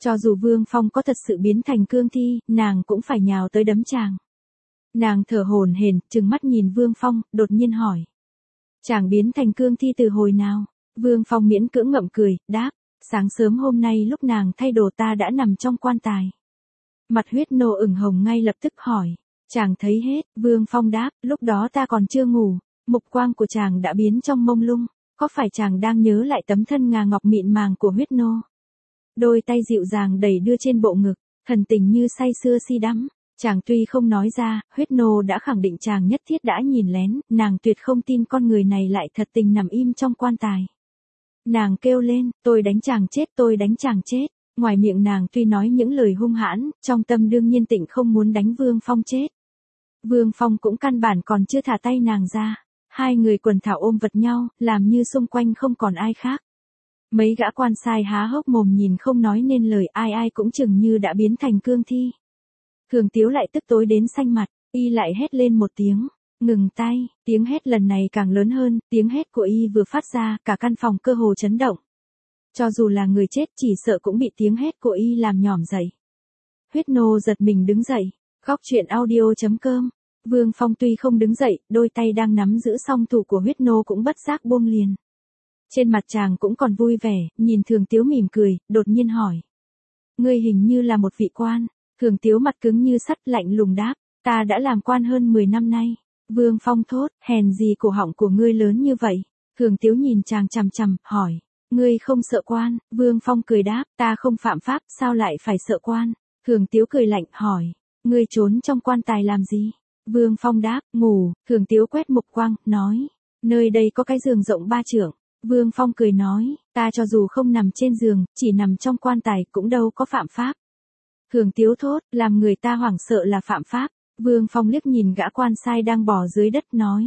Cho dù Vương Phong có thật sự biến thành cương thi, nàng cũng phải nhào tới đấm chàng. Nàng thở hổn hển, trừng mắt nhìn Vương Phong, đột nhiên hỏi. Chàng biến thành cương thi từ hồi nào? Vương Phong miễn cưỡng ngậm cười, đáp. Sáng sớm hôm nay lúc nàng thay đồ ta đã nằm trong quan tài. Mặt huyết nô ửng hồng ngay lập tức hỏi. Chàng thấy hết, Vương Phong đáp, lúc đó ta còn chưa ngủ, mục quang của chàng đã biến trong mông lung, có phải chàng đang nhớ lại tấm thân ngà ngọc mịn màng của huyết nô? Đôi tay dịu dàng đẩy đưa trên bộ ngực, thần tình như say sưa si đắm. Chàng tuy không nói ra, huyết nô đã khẳng định chàng nhất thiết đã nhìn lén, nàng tuyệt không tin con người này lại thật tình nằm im trong quan tài. Nàng kêu lên, tôi đánh chàng chết, tôi đánh chàng chết. Ngoài miệng nàng tuy nói những lời hung hãn, trong tâm đương nhiên tịnh không muốn đánh Vương Phong chết. Vương Phong cũng căn bản còn chưa thả tay nàng ra. Hai người quần thảo ôm vật nhau, làm như xung quanh không còn ai khác. Mấy gã quan sai há hốc mồm nhìn không nói nên lời, ai ai cũng chừng như đã biến thành cương thi. Thường Tiếu lại tức tối đến xanh mặt, y lại hét lên một tiếng, ngừng tay, tiếng hét lần này càng lớn hơn, tiếng hét của y vừa phát ra, cả căn phòng cơ hồ chấn động. Cho dù là người chết chỉ sợ cũng bị tiếng hét của y làm nhỏm dậy. Huyết nô giật mình đứng dậy, góc chuyện audio.com. Vương Phong tuy không đứng dậy, đôi tay đang nắm giữ song thủ của huyết nô cũng bất giác buông liền. Trên mặt chàng cũng còn vui vẻ, nhìn Thường Tiếu mỉm cười, đột nhiên hỏi. Ngươi hình như là một vị quan. Thường Tiếu mặt cứng như sắt lạnh lùng đáp, ta đã làm quan hơn 10 năm nay. Vương Phong thốt, hèn gì cổ họng của ngươi lớn như vậy. Thường Tiếu nhìn chàng chằm chằm, hỏi, ngươi không sợ quan? Vương Phong cười đáp, ta không phạm pháp, sao lại phải sợ quan? Thường Tiếu cười lạnh, hỏi, ngươi trốn trong quan tài làm gì? Vương Phong đáp, ngủ. Thường Tiếu quét mục quang, nói, nơi đây có cái giường rộng 3 trượng. Vương Phong cười nói, ta cho dù không nằm trên giường, chỉ nằm trong quan tài cũng đâu có phạm pháp. Thường Tiếu thốt, làm người ta hoảng sợ là phạm pháp. Vương Phong liếc nhìn gã quan sai đang bò dưới đất nói.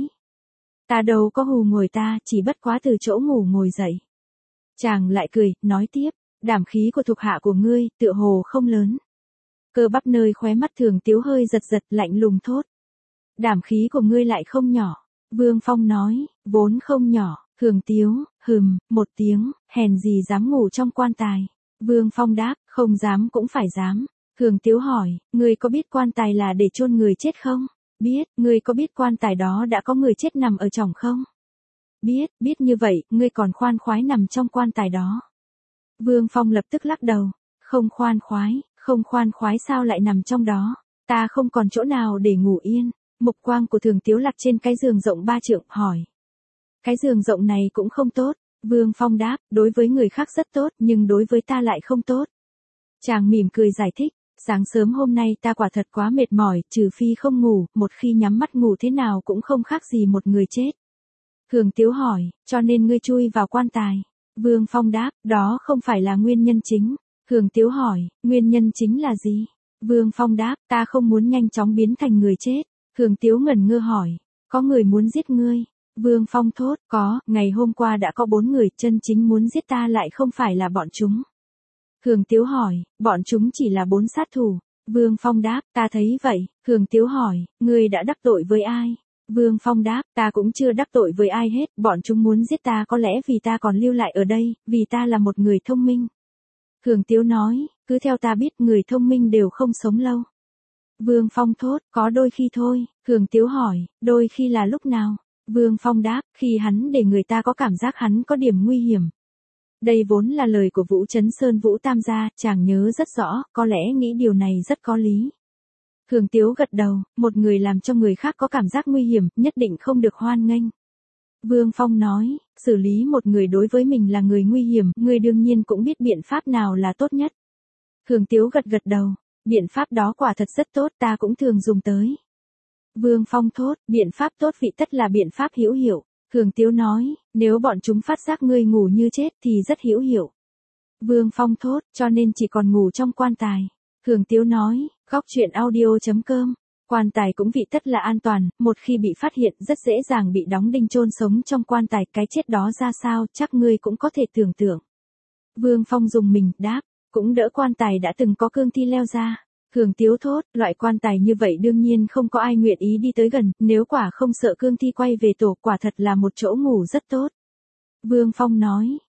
Ta đâu có hù ngồi ta, chỉ bất quá từ chỗ ngủ ngồi dậy. Chàng lại cười, nói tiếp, đảm khí của thuộc hạ của ngươi, tựa hồ không lớn. Cơ bắp nơi khóe mắt Thường Tiếu hơi giật giật, lạnh lùng thốt. Đảm khí của ngươi lại không nhỏ. Vương Phong nói, vốn không nhỏ. Thường Tiếu, một tiếng, hèn gì dám ngủ trong quan tài. Vương Phong đáp, không dám cũng phải dám. Thường Tiếu hỏi, ngươi có biết quan tài là để chôn người chết không? Biết. Ngươi có biết quan tài đó đã có người chết nằm ở trong không? Biết như vậy, ngươi còn khoan khoái nằm trong quan tài đó. Vương Phong lập tức lắc đầu, không khoan khoái sao lại nằm trong đó? Ta không còn chỗ nào để ngủ yên. Mục quang của Thường Tiếu lặc trên cái giường rộng 3 trượng, hỏi. Cái giường rộng này cũng không tốt. Vương Phong đáp, đối với người khác rất tốt, nhưng đối với ta lại không tốt. Chàng mỉm cười giải thích, sáng sớm hôm nay ta quả thật quá mệt mỏi, trừ phi không ngủ, một khi nhắm mắt ngủ thế nào cũng không khác gì một người chết. Thường Tiếu hỏi, cho nên ngươi chui vào quan tài. Vương Phong đáp, đó không phải là nguyên nhân chính. Thường Tiếu hỏi, nguyên nhân chính là gì? Vương Phong đáp, ta không muốn nhanh chóng biến thành người chết. Thường Tiếu ngẩn ngơ hỏi, có người muốn giết ngươi? Vương Phong thốt, có, ngày hôm qua đã có 4 người, chân chính muốn giết ta lại không phải là bọn chúng. Thường Tiếu hỏi, bọn chúng chỉ là 4 sát thủ. Vương Phong đáp, ta thấy vậy. Thường Tiếu hỏi, ngươi đã đắc tội với ai? Vương Phong đáp, ta cũng chưa đắc tội với ai hết, bọn chúng muốn giết ta có lẽ vì ta còn lưu lại ở đây, vì ta là một người thông minh. Thường Tiếu nói, cứ theo ta biết người thông minh đều không sống lâu. Vương Phong thốt, có đôi khi thôi. Thường Tiếu hỏi, đôi khi là lúc nào? Vương Phong đáp, khi hắn để người ta có cảm giác hắn có điểm nguy hiểm. Đây vốn là lời của Vũ Trấn Sơn Vũ Tam gia, chàng nhớ rất rõ, có lẽ nghĩ điều này rất có lý. Thường Tiếu gật đầu, một người làm cho người khác có cảm giác nguy hiểm, nhất định không được hoan nghênh. Vương Phong nói, xử lý một người đối với mình là người nguy hiểm, ngươi đương nhiên cũng biết biện pháp nào là tốt nhất. Thường Tiếu gật đầu, biện pháp đó quả thật rất tốt, ta cũng thường dùng tới. Vương Phong thốt, biện pháp tốt vị tất là biện pháp hữu hiệu. Thường Tiếu nói, nếu bọn chúng phát giác ngươi ngủ như chết thì rất hữu hiệu. Vương Phong thốt, cho nên chỉ còn ngủ trong quan tài. Thường Tiếu nói, góc chuyện audio.com, quan tài cũng vị tất là an toàn, một khi bị phát hiện rất dễ dàng bị đóng đinh chôn sống trong quan tài, cái chết đó ra sao chắc ngươi cũng có thể tưởng tượng. Vương Phong dùng mình, đáp, cũng đỡ quan tài đã từng có cương thi leo ra. Thường Tiếu thốt, loại quan tài như vậy đương nhiên không có ai nguyện ý đi tới gần, nếu quả không sợ cương thi quay về tổ quả thật là một chỗ ngủ rất tốt. Vương Phong nói,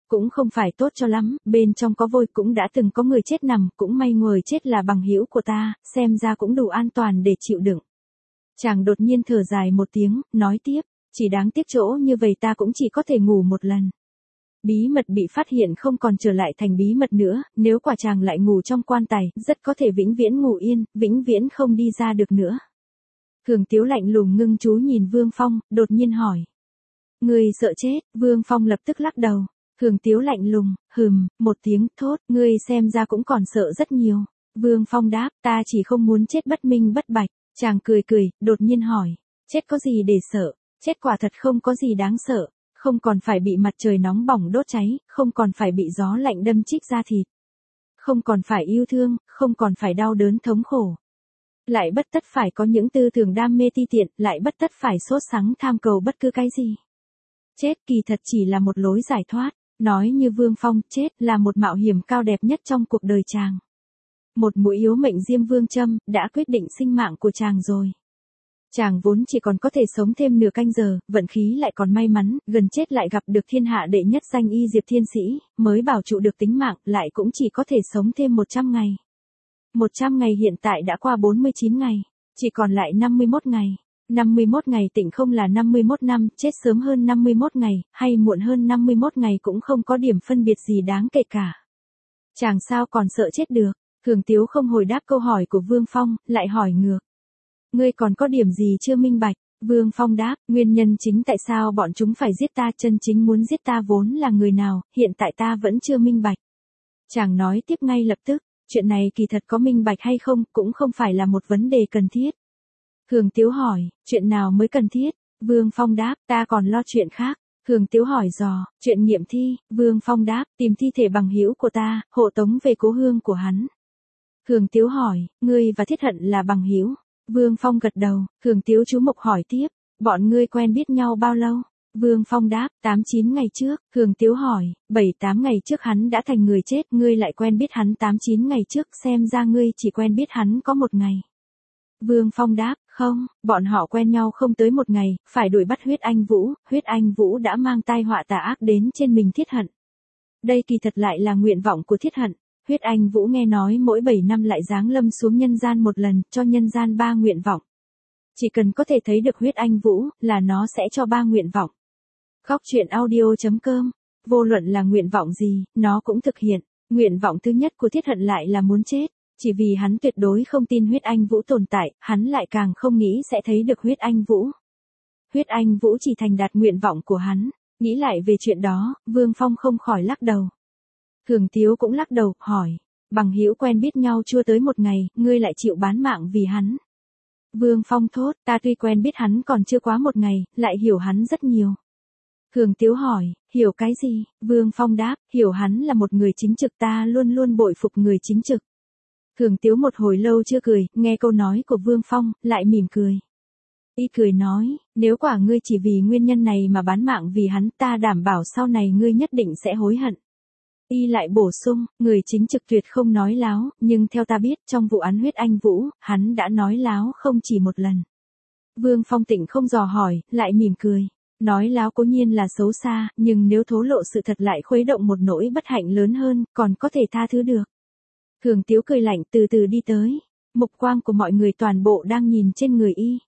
cũng không phải tốt cho lắm, bên trong có vôi, cũng đã từng có người chết nằm, cũng may người chết là bằng hữu của ta, xem ra cũng đủ an toàn để chịu đựng. Chàng đột nhiên thở dài một tiếng, nói tiếp, chỉ đáng tiếc chỗ như vậy ta cũng chỉ có thể ngủ một lần. Bí mật bị phát hiện không còn trở lại thành bí mật nữa, nếu quả chàng lại ngủ trong quan tài, rất có thể vĩnh viễn ngủ yên, vĩnh viễn không đi ra được nữa. Thường Tiếu lạnh lùng ngưng chú nhìn Vương Phong, đột nhiên hỏi. Ngươi sợ chết? Vương Phong lập tức lắc đầu. Thường Tiếu lạnh lùng, một tiếng thốt, ngươi xem ra cũng còn sợ rất nhiều. Vương Phong đáp, ta chỉ không muốn chết bất minh bất bạch. Chàng cười cười, đột nhiên hỏi, chết có gì để sợ? Chết quả thật không có gì đáng sợ, không còn phải bị mặt trời nóng bỏng đốt cháy, không còn phải bị gió lạnh đâm chích da thịt. Không còn phải yêu thương, không còn phải đau đớn thống khổ. Lại bất tất phải có những tư tưởng đam mê ti tiện, lại bất tất phải sốt sắng tham cầu bất cứ cái gì. Chết kỳ thật chỉ là một lối giải thoát, nói như Vương Phong, chết là một mạo hiểm cao đẹp nhất trong cuộc đời chàng. Một mũi yếu mệnh diêm vương châm, đã quyết định sinh mạng của chàng rồi. Chàng vốn chỉ còn có thể sống thêm nửa canh giờ, vận khí lại còn may mắn, gần chết lại gặp được thiên hạ đệ nhất danh y Diệp Thiên Sĩ, mới bảo trụ được tính mạng, lại cũng chỉ có thể sống thêm 100 ngày. 100 ngày hiện tại đã qua 49 ngày, chỉ còn lại 51 ngày. 51 ngày tịnh không là 51 năm, chết sớm hơn 51 ngày, hay muộn hơn 51 ngày cũng không có điểm phân biệt gì đáng kể cả. Chàng sao còn sợ chết được? Thường Tiếu không hồi đáp câu hỏi của Vương Phong, lại hỏi ngược. Ngươi còn có điểm gì chưa minh bạch? Vương Phong đáp, nguyên nhân chính tại sao bọn chúng phải giết ta, chân chính muốn giết ta vốn là người nào, hiện tại ta vẫn chưa minh bạch. Chàng nói tiếp ngay lập tức, chuyện này kỳ thật có minh bạch hay không, cũng không phải là một vấn đề cần thiết. Thường Tiếu hỏi, chuyện nào mới cần thiết? Vương Phong đáp, ta còn lo chuyện khác. Thường Tiếu hỏi dò, chuyện nghiệm thi. Vương Phong đáp, tìm thi thể bằng hữu của ta, hộ tống về cố hương của hắn. Thường Tiếu hỏi, ngươi và Thiết Hận là bằng hữu? Vương Phong gật đầu. Thường Tiếu chú mục hỏi tiếp, bọn ngươi quen biết nhau bao lâu? Vương Phong đáp, 8-9 ngày trước. Thường Tiếu hỏi, 7-8 ngày trước hắn đã thành người chết, ngươi lại quen biết hắn 8-9 ngày trước, xem ra ngươi chỉ quen biết hắn có 1 ngày. Vương Phong đáp, không, bọn họ quen nhau không tới 1 ngày, phải đuổi bắt Huyết Anh Vũ đã mang tai họa tà ác đến trên mình Thiết Hận. Đây kỳ thật lại là nguyện vọng của Thiết Hận. Huyết Anh Vũ nghe nói mỗi 7 năm lại giáng lâm xuống nhân gian một lần, cho nhân gian 3 nguyện vọng. Chỉ cần có thể thấy được Huyết Anh Vũ, là nó sẽ cho 3 nguyện vọng. Góc truyện audio.com, vô luận là nguyện vọng gì, nó cũng thực hiện. Nguyện vọng thứ nhất của Thiết Hận lại là muốn chết. Chỉ vì hắn tuyệt đối không tin Huyết Anh Vũ tồn tại, hắn lại càng không nghĩ sẽ thấy được Huyết Anh Vũ. Huyết Anh Vũ chỉ thành đạt nguyện vọng của hắn. Nghĩ lại về chuyện đó, Vương Phong không khỏi lắc đầu. Thường Tiếu cũng lắc đầu, hỏi, bằng hữu quen biết nhau chưa tới 1 ngày, ngươi lại chịu bán mạng vì hắn. Vương Phong thốt, ta tuy quen biết hắn còn chưa quá 1 ngày, lại hiểu hắn rất nhiều. Thường Tiếu hỏi, hiểu cái gì? Vương Phong đáp, hiểu hắn là một người chính trực, ta luôn luôn bội phục người chính trực. Thường Tiếu một hồi lâu chưa cười, nghe câu nói của Vương Phong, lại mỉm cười. Y cười nói, nếu quả ngươi chỉ vì nguyên nhân này mà bán mạng vì hắn, ta đảm bảo sau này ngươi nhất định sẽ hối hận. Y lại bổ sung, người chính trực tuyệt không nói láo, nhưng theo ta biết, trong vụ án Huyết Anh Vũ, hắn đã nói láo không chỉ 1 lần. Vương Phong tịnh không dò hỏi, lại mỉm cười. Nói láo cố nhiên là xấu xa, nhưng nếu thổ lộ sự thật lại khuấy động một nỗi bất hạnh lớn hơn, còn có thể tha thứ được. Thường Tiếu cười lạnh từ từ đi tới. Mục quang của mọi người toàn bộ đang nhìn trên người y.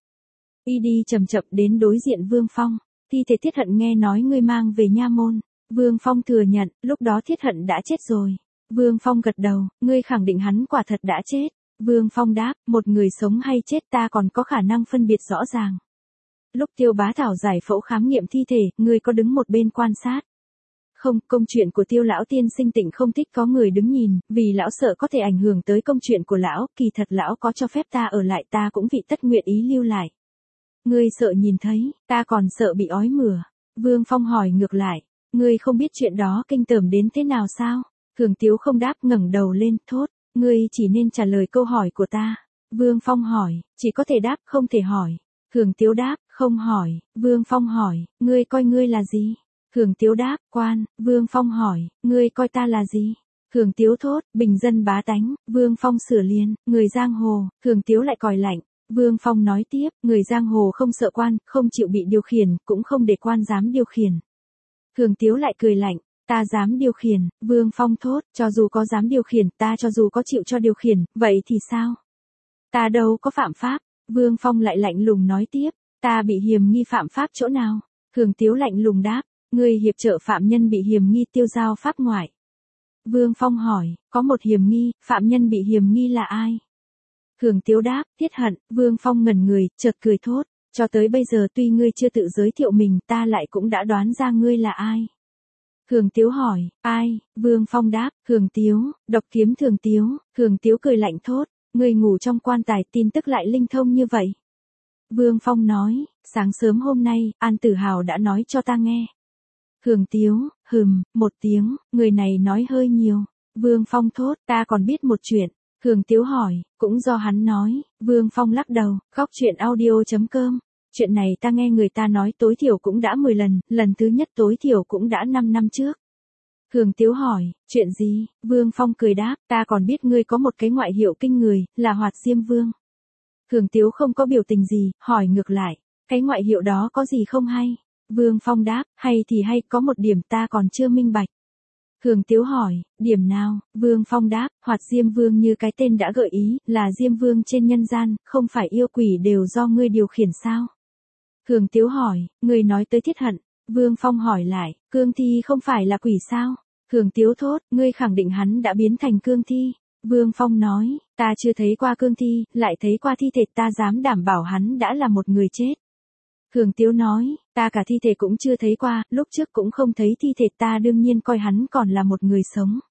Y đi chậm chậm đến đối diện Vương Phong. Thi thể Thiết Hận nghe nói ngươi mang về nha môn. Vương Phong thừa nhận, lúc đó Thiết Hận đã chết rồi. Vương Phong gật đầu, ngươi khẳng định hắn quả thật đã chết. Vương Phong đáp, một người sống hay chết ta còn có khả năng phân biệt rõ ràng. Lúc Tiêu Bá Thảo giải phẫu khám nghiệm thi thể, ngươi có đứng một bên quan sát? Không, công chuyện của Tiêu lão tiên sinh tịnh không thích có người đứng nhìn, vì lão sợ có thể ảnh hưởng tới công chuyện của lão, kỳ thật lão có cho phép ta ở lại ta cũng vị tất nguyện ý lưu lại. Ngươi sợ nhìn thấy, ta còn sợ bị ói mửa. Vương Phong hỏi ngược lại, ngươi không biết chuyện đó kinh tởm đến thế nào sao? Thường Tiếu không đáp, ngẩng đầu lên, thốt, ngươi chỉ nên trả lời câu hỏi của ta. Vương Phong hỏi, chỉ có thể đáp, không thể hỏi. Thường Tiếu đáp, không hỏi. Vương Phong hỏi, ngươi coi ngươi là gì? Thường Tiếu đáp, quan. Vương Phong hỏi, ngươi coi ta là gì? Thường Tiếu thốt, bình dân bá tánh. Vương Phong sửa liền, người giang hồ. Thường Tiếu lại còi lạnh. Vương Phong nói tiếp, người giang hồ không sợ quan, không chịu bị điều khiển, cũng không để quan dám điều khiển. Thường Tiếu lại cười lạnh, Ta dám điều khiển, Vương Phong thốt, cho dù có dám điều khiển, ta cho dù có chịu cho điều khiển, vậy thì sao? Ta đâu có phạm pháp, Vương Phong lại lạnh lùng nói tiếp, ta bị hiềm nghi phạm pháp chỗ nào? Thường Tiếu lạnh lùng đáp, người hiệp trợ phạm nhân bị hiềm nghi tiêu giao pháp ngoại. Vương Phong hỏi, có một hiềm nghi, phạm nhân bị hiềm nghi là ai? Thường Tiếu đáp, Tiết Hận. Vương Phong ngẩn người, chợt cười thốt, cho tới bây giờ tuy ngươi chưa tự giới thiệu mình, ta lại cũng đã đoán ra ngươi là ai. Thường Tiếu hỏi, ai? Vương Phong đáp, Thường Tiếu, độc kiếm Thường Tiếu. Thường Tiếu cười lạnh thốt, ngươi ngủ trong quan tài tin tức lại linh thông như vậy. Vương Phong nói, sáng sớm hôm nay, An Tử Hào đã nói cho ta nghe. Thường Tiếu, một tiếng, người này nói hơi nhiều. Vương Phong thốt, ta còn biết một chuyện. Thường Tiếu hỏi, cũng do hắn nói. Vương Phong lắc đầu, góc chuyện audio.com. Chuyện này ta nghe người ta nói tối thiểu cũng đã 10 lần, lần thứ nhất tối thiểu cũng đã 5 năm trước. Thường Tiếu hỏi, chuyện gì? Vương Phong cười đáp, ta còn biết ngươi có một cái ngoại hiệu kinh người, là Hoạt Diêm Vương. Thường Tiếu không có biểu tình gì, hỏi ngược lại, cái ngoại hiệu đó có gì không hay? Vương Phong đáp, hay thì hay, có một điểm ta còn chưa minh bạch. Thường Tiếu hỏi, điểm nào? Vương Phong đáp, Hoạt Diêm Vương như cái tên đã gợi ý, là Diêm Vương trên nhân gian, không phải yêu quỷ đều do ngươi điều khiển sao? Thường Tiếu hỏi, ngươi nói tới Thiết Hận. Vương Phong hỏi lại, cương thi không phải là quỷ sao? Thường Tiếu thốt, ngươi khẳng định hắn đã biến thành cương thi. Vương Phong nói, ta chưa thấy qua cương thi, lại thấy qua thi thể, ta dám đảm bảo hắn đã là một người chết. Thường Tiếu nói, ta cả thi thể cũng chưa thấy qua, lúc trước cũng không thấy thi thể, ta đương nhiên coi hắn còn là một người sống.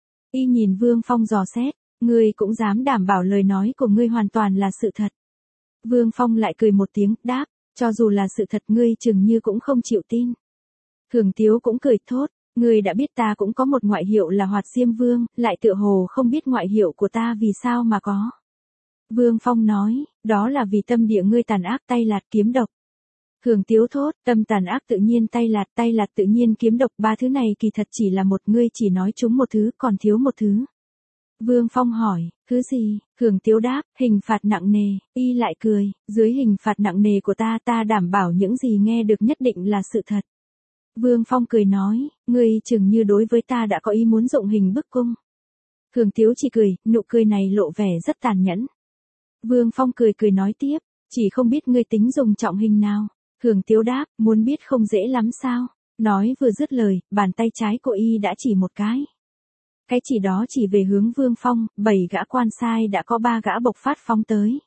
Y nhìn Vương Phong dò xét, ngươi cũng dám đảm bảo lời nói của ngươi hoàn toàn là sự thật. Vương Phong lại cười một tiếng, đáp, cho dù là sự thật ngươi chừng như cũng không chịu tin. Thường Tiếu cũng cười thốt, ngươi đã biết ta cũng có một ngoại hiệu là Hoạt Diêm Vương, lại tựa hồ không biết ngoại hiệu của ta vì sao mà có. Vương Phong nói, đó là vì tâm địa ngươi tàn ác, tay lạt kiếm độc. Thường Tiếu thốt, tâm tàn ác tự nhiên tay lạt tự nhiên kiếm độc, ba thứ này kỳ thật chỉ là một, ngươi chỉ nói chúng một thứ, còn thiếu một thứ. Vương Phong hỏi, thứ gì? Thường Tiếu đáp, hình phạt nặng nề. Y lại cười, dưới hình phạt nặng nề của ta đảm bảo những gì nghe được nhất định là sự thật. Vương Phong cười nói, ngươi chừng như đối với ta đã có ý muốn dụng hình bức cung. Thường Tiếu chỉ cười, nụ cười này lộ vẻ rất tàn nhẫn. Vương Phong cười nói tiếp, chỉ không biết ngươi tính dùng trọng hình nào. Thường Tiếu đáp, muốn biết không dễ lắm sao? Nói vừa dứt lời, bàn tay trái của y đã chỉ một cái. Cái chỉ đó chỉ về hướng Vương Phong, 7 gã quan sai đã có 3 gã bộc phát phóng tới.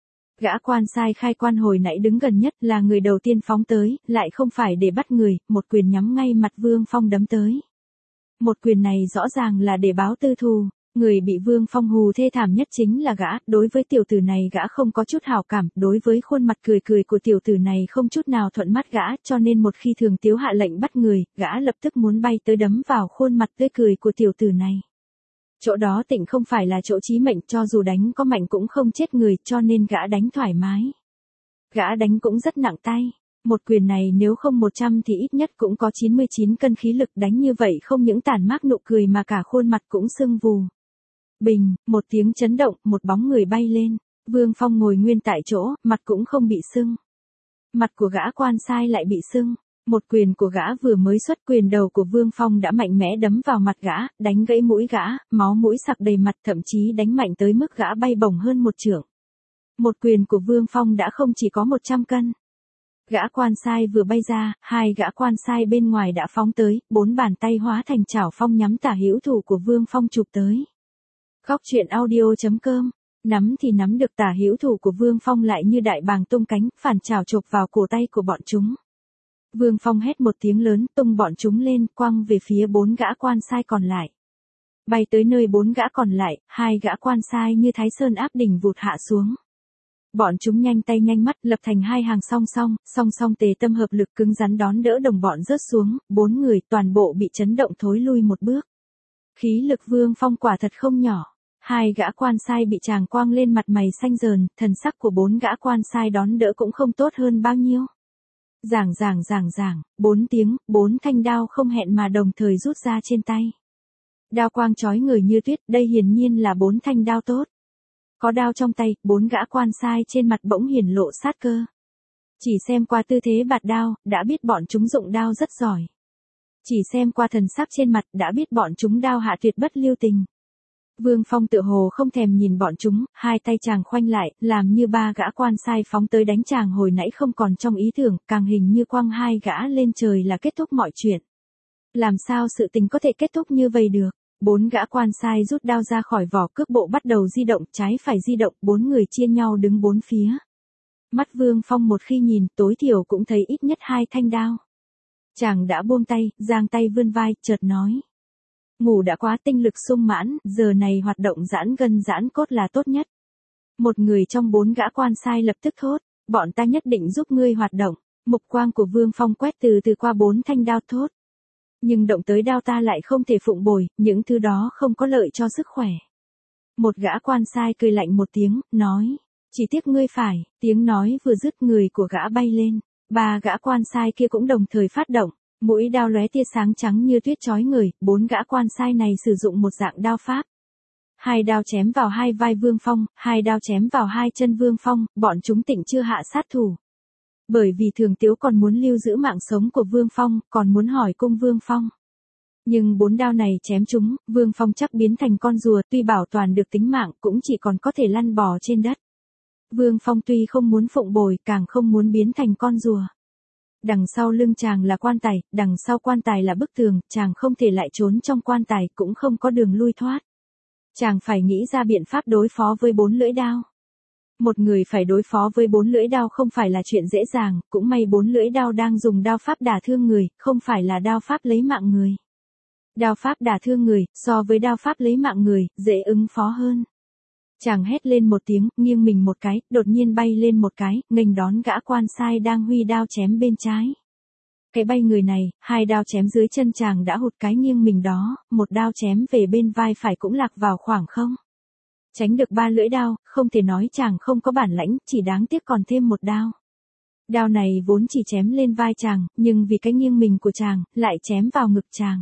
Gã quan sai khai quan hồi nãy đứng gần nhất là người đầu tiên phóng tới, lại không phải để bắt người, một quyền nhắm ngay mặt Vương Phong đấm tới. Một quyền này rõ ràng là để báo tư thù, người bị Vương Phong hù thê thảm nhất chính là gã, đối với tiểu tử này gã không có chút hảo cảm, đối với khuôn mặt cười của tiểu tử này không chút nào thuận mắt gã, cho nên một khi Thường Tiếu hạ lệnh bắt người, gã lập tức muốn bay tới đấm vào khuôn mặt tươi cười của tiểu tử này. Chỗ đó tịnh không phải là chỗ chí mệnh, cho dù đánh có mạnh cũng không chết người, cho nên gã đánh thoải mái. Gã đánh cũng rất nặng tay. Một quyền này nếu không 100 thì ít nhất cũng có 99 cân khí lực, đánh như vậy không những tản mát nụ cười mà cả khuôn mặt cũng sưng vù. Bình, một tiếng chấn động, một bóng người bay lên. Vương Phong ngồi nguyên tại chỗ, mặt cũng không bị sưng. Mặt của gã quan sai lại bị sưng. Một quyền của gã vừa mới xuất, quyền đầu của Vương Phong đã mạnh mẽ đấm vào mặt gã, đánh gãy mũi gã, máu mũi sặc đầy mặt, thậm chí đánh mạnh tới mức gã bay bổng hơn một trượng. Một quyền của Vương Phong đã không chỉ có 100 cân. Gã quan sai vừa bay ra, 2 gã quan sai bên ngoài đã phóng tới, 4 bàn tay hóa thành chảo phong nhắm tả hữu thủ của Vương Phong chụp tới. Góc chuyện audio.com. Nắm thì nắm được tả hữu thủ của Vương Phong lại như đại bàng tung cánh, phản chảo chộp vào cổ tay của bọn chúng. Vương Phong hét một tiếng lớn, tung bọn chúng lên, quăng về phía 4 gã quan sai còn lại. Bay tới nơi 4 gã còn lại, 2 gã quan sai như Thái Sơn áp đỉnh vụt hạ xuống. Bọn chúng nhanh tay nhanh mắt, lập thành 2 hàng song song tề tâm hợp lực cứng rắn đón đỡ đồng bọn rớt xuống, 4 người toàn bộ bị chấn động thối lui một bước. Khí lực Vương Phong quả thật không nhỏ. 2 gã quan sai bị chàng quang lên mặt mày xanh dờn, thần sắc của 4 gã quan sai đón đỡ cũng không tốt hơn bao nhiêu. Giảng, 4 tiếng, 4 thanh đao không hẹn mà đồng thời rút ra trên tay. Đao quang chói người như tuyết, đây hiển nhiên là 4 thanh đao tốt. Có đao trong tay, 4 gã quan sai trên mặt bỗng hiển lộ sát cơ. Chỉ xem qua tư thế bạt đao, đã biết bọn chúng dụng đao rất giỏi. Chỉ xem qua thần sắc trên mặt đã biết bọn chúng đao hạ tuyệt bất lưu tình. Vương Phong tựa hồ không thèm nhìn bọn chúng, hai tay chàng khoanh lại, làm như ba gã quan sai phóng tới đánh chàng hồi nãy không còn trong ý tưởng, càng hình như quăng hai gã lên trời là kết thúc mọi chuyện. Làm sao sự tình có thể kết thúc như vậy được? Bốn gã quan sai rút đao ra khỏi vỏ, cước bộ bắt đầu di động, trái phải di động, bốn người chia nhau đứng bốn phía. Mắt Vương Phong một khi nhìn, tối thiểu cũng thấy ít nhất hai thanh đao. Chàng đã buông tay, giang tay vươn vai, chợt nói. Ngủ đã quá, tinh lực sung mãn, giờ này hoạt động giãn gân giãn cốt là tốt nhất. Một người trong bốn gã quan sai lập tức thốt, bọn ta nhất định giúp ngươi hoạt động. Mục quang của Vương Phong quét từ từ qua bốn thanh đao, thốt. Nhưng động tới đao ta lại không thể phụng bồi, những thứ đó không có lợi cho sức khỏe. Một gã quan sai cười lạnh một tiếng, nói, chỉ tiếc ngươi phải. Tiếng nói vừa dứt, người của gã bay lên. Ba gã quan sai kia cũng đồng thời phát động. Mũi đao lóe tia sáng trắng như tuyết chói người, bốn gã quan sai này sử dụng một dạng đao pháp. Hai đao chém vào hai vai Vương Phong, hai đao chém vào hai chân Vương Phong, bọn chúng tỉnh chưa hạ sát thủ. Bởi vì Thường Tiếu còn muốn lưu giữ mạng sống của Vương Phong, còn muốn hỏi cung Vương Phong. Nhưng bốn đao này chém chúng, Vương Phong chắc biến thành con rùa, tuy bảo toàn được tính mạng cũng chỉ còn có thể lăn bò trên đất. Vương Phong tuy không muốn phụng bồi, càng không muốn biến thành con rùa. Đằng sau lưng chàng là quan tài, đằng sau quan tài là bức tường, chàng không thể lại trốn trong quan tài, cũng không có đường lui thoát. Chàng phải nghĩ ra biện pháp đối phó với bốn lưỡi đao. Một người phải đối phó với bốn lưỡi đao không phải là chuyện dễ dàng, cũng may bốn lưỡi đao đang dùng đao pháp đả thương người, không phải là đao pháp lấy mạng người. Đao pháp đả thương người, so với đao pháp lấy mạng người, dễ ứng phó hơn. Chàng hét lên một tiếng, nghiêng mình một cái, đột nhiên bay lên một cái, nghênh đón gã quan sai đang huy đao chém bên trái. Cái bay người này, hai đao chém dưới chân chàng đã hụt cái nghiêng mình đó, một đao chém về bên vai phải cũng lạc vào khoảng không. Tránh được ba lưỡi đao, không thể nói chàng không có bản lãnh, chỉ đáng tiếc còn thêm một đao. Đao này vốn chỉ chém lên vai chàng, nhưng vì cái nghiêng mình của chàng, lại chém vào ngực chàng.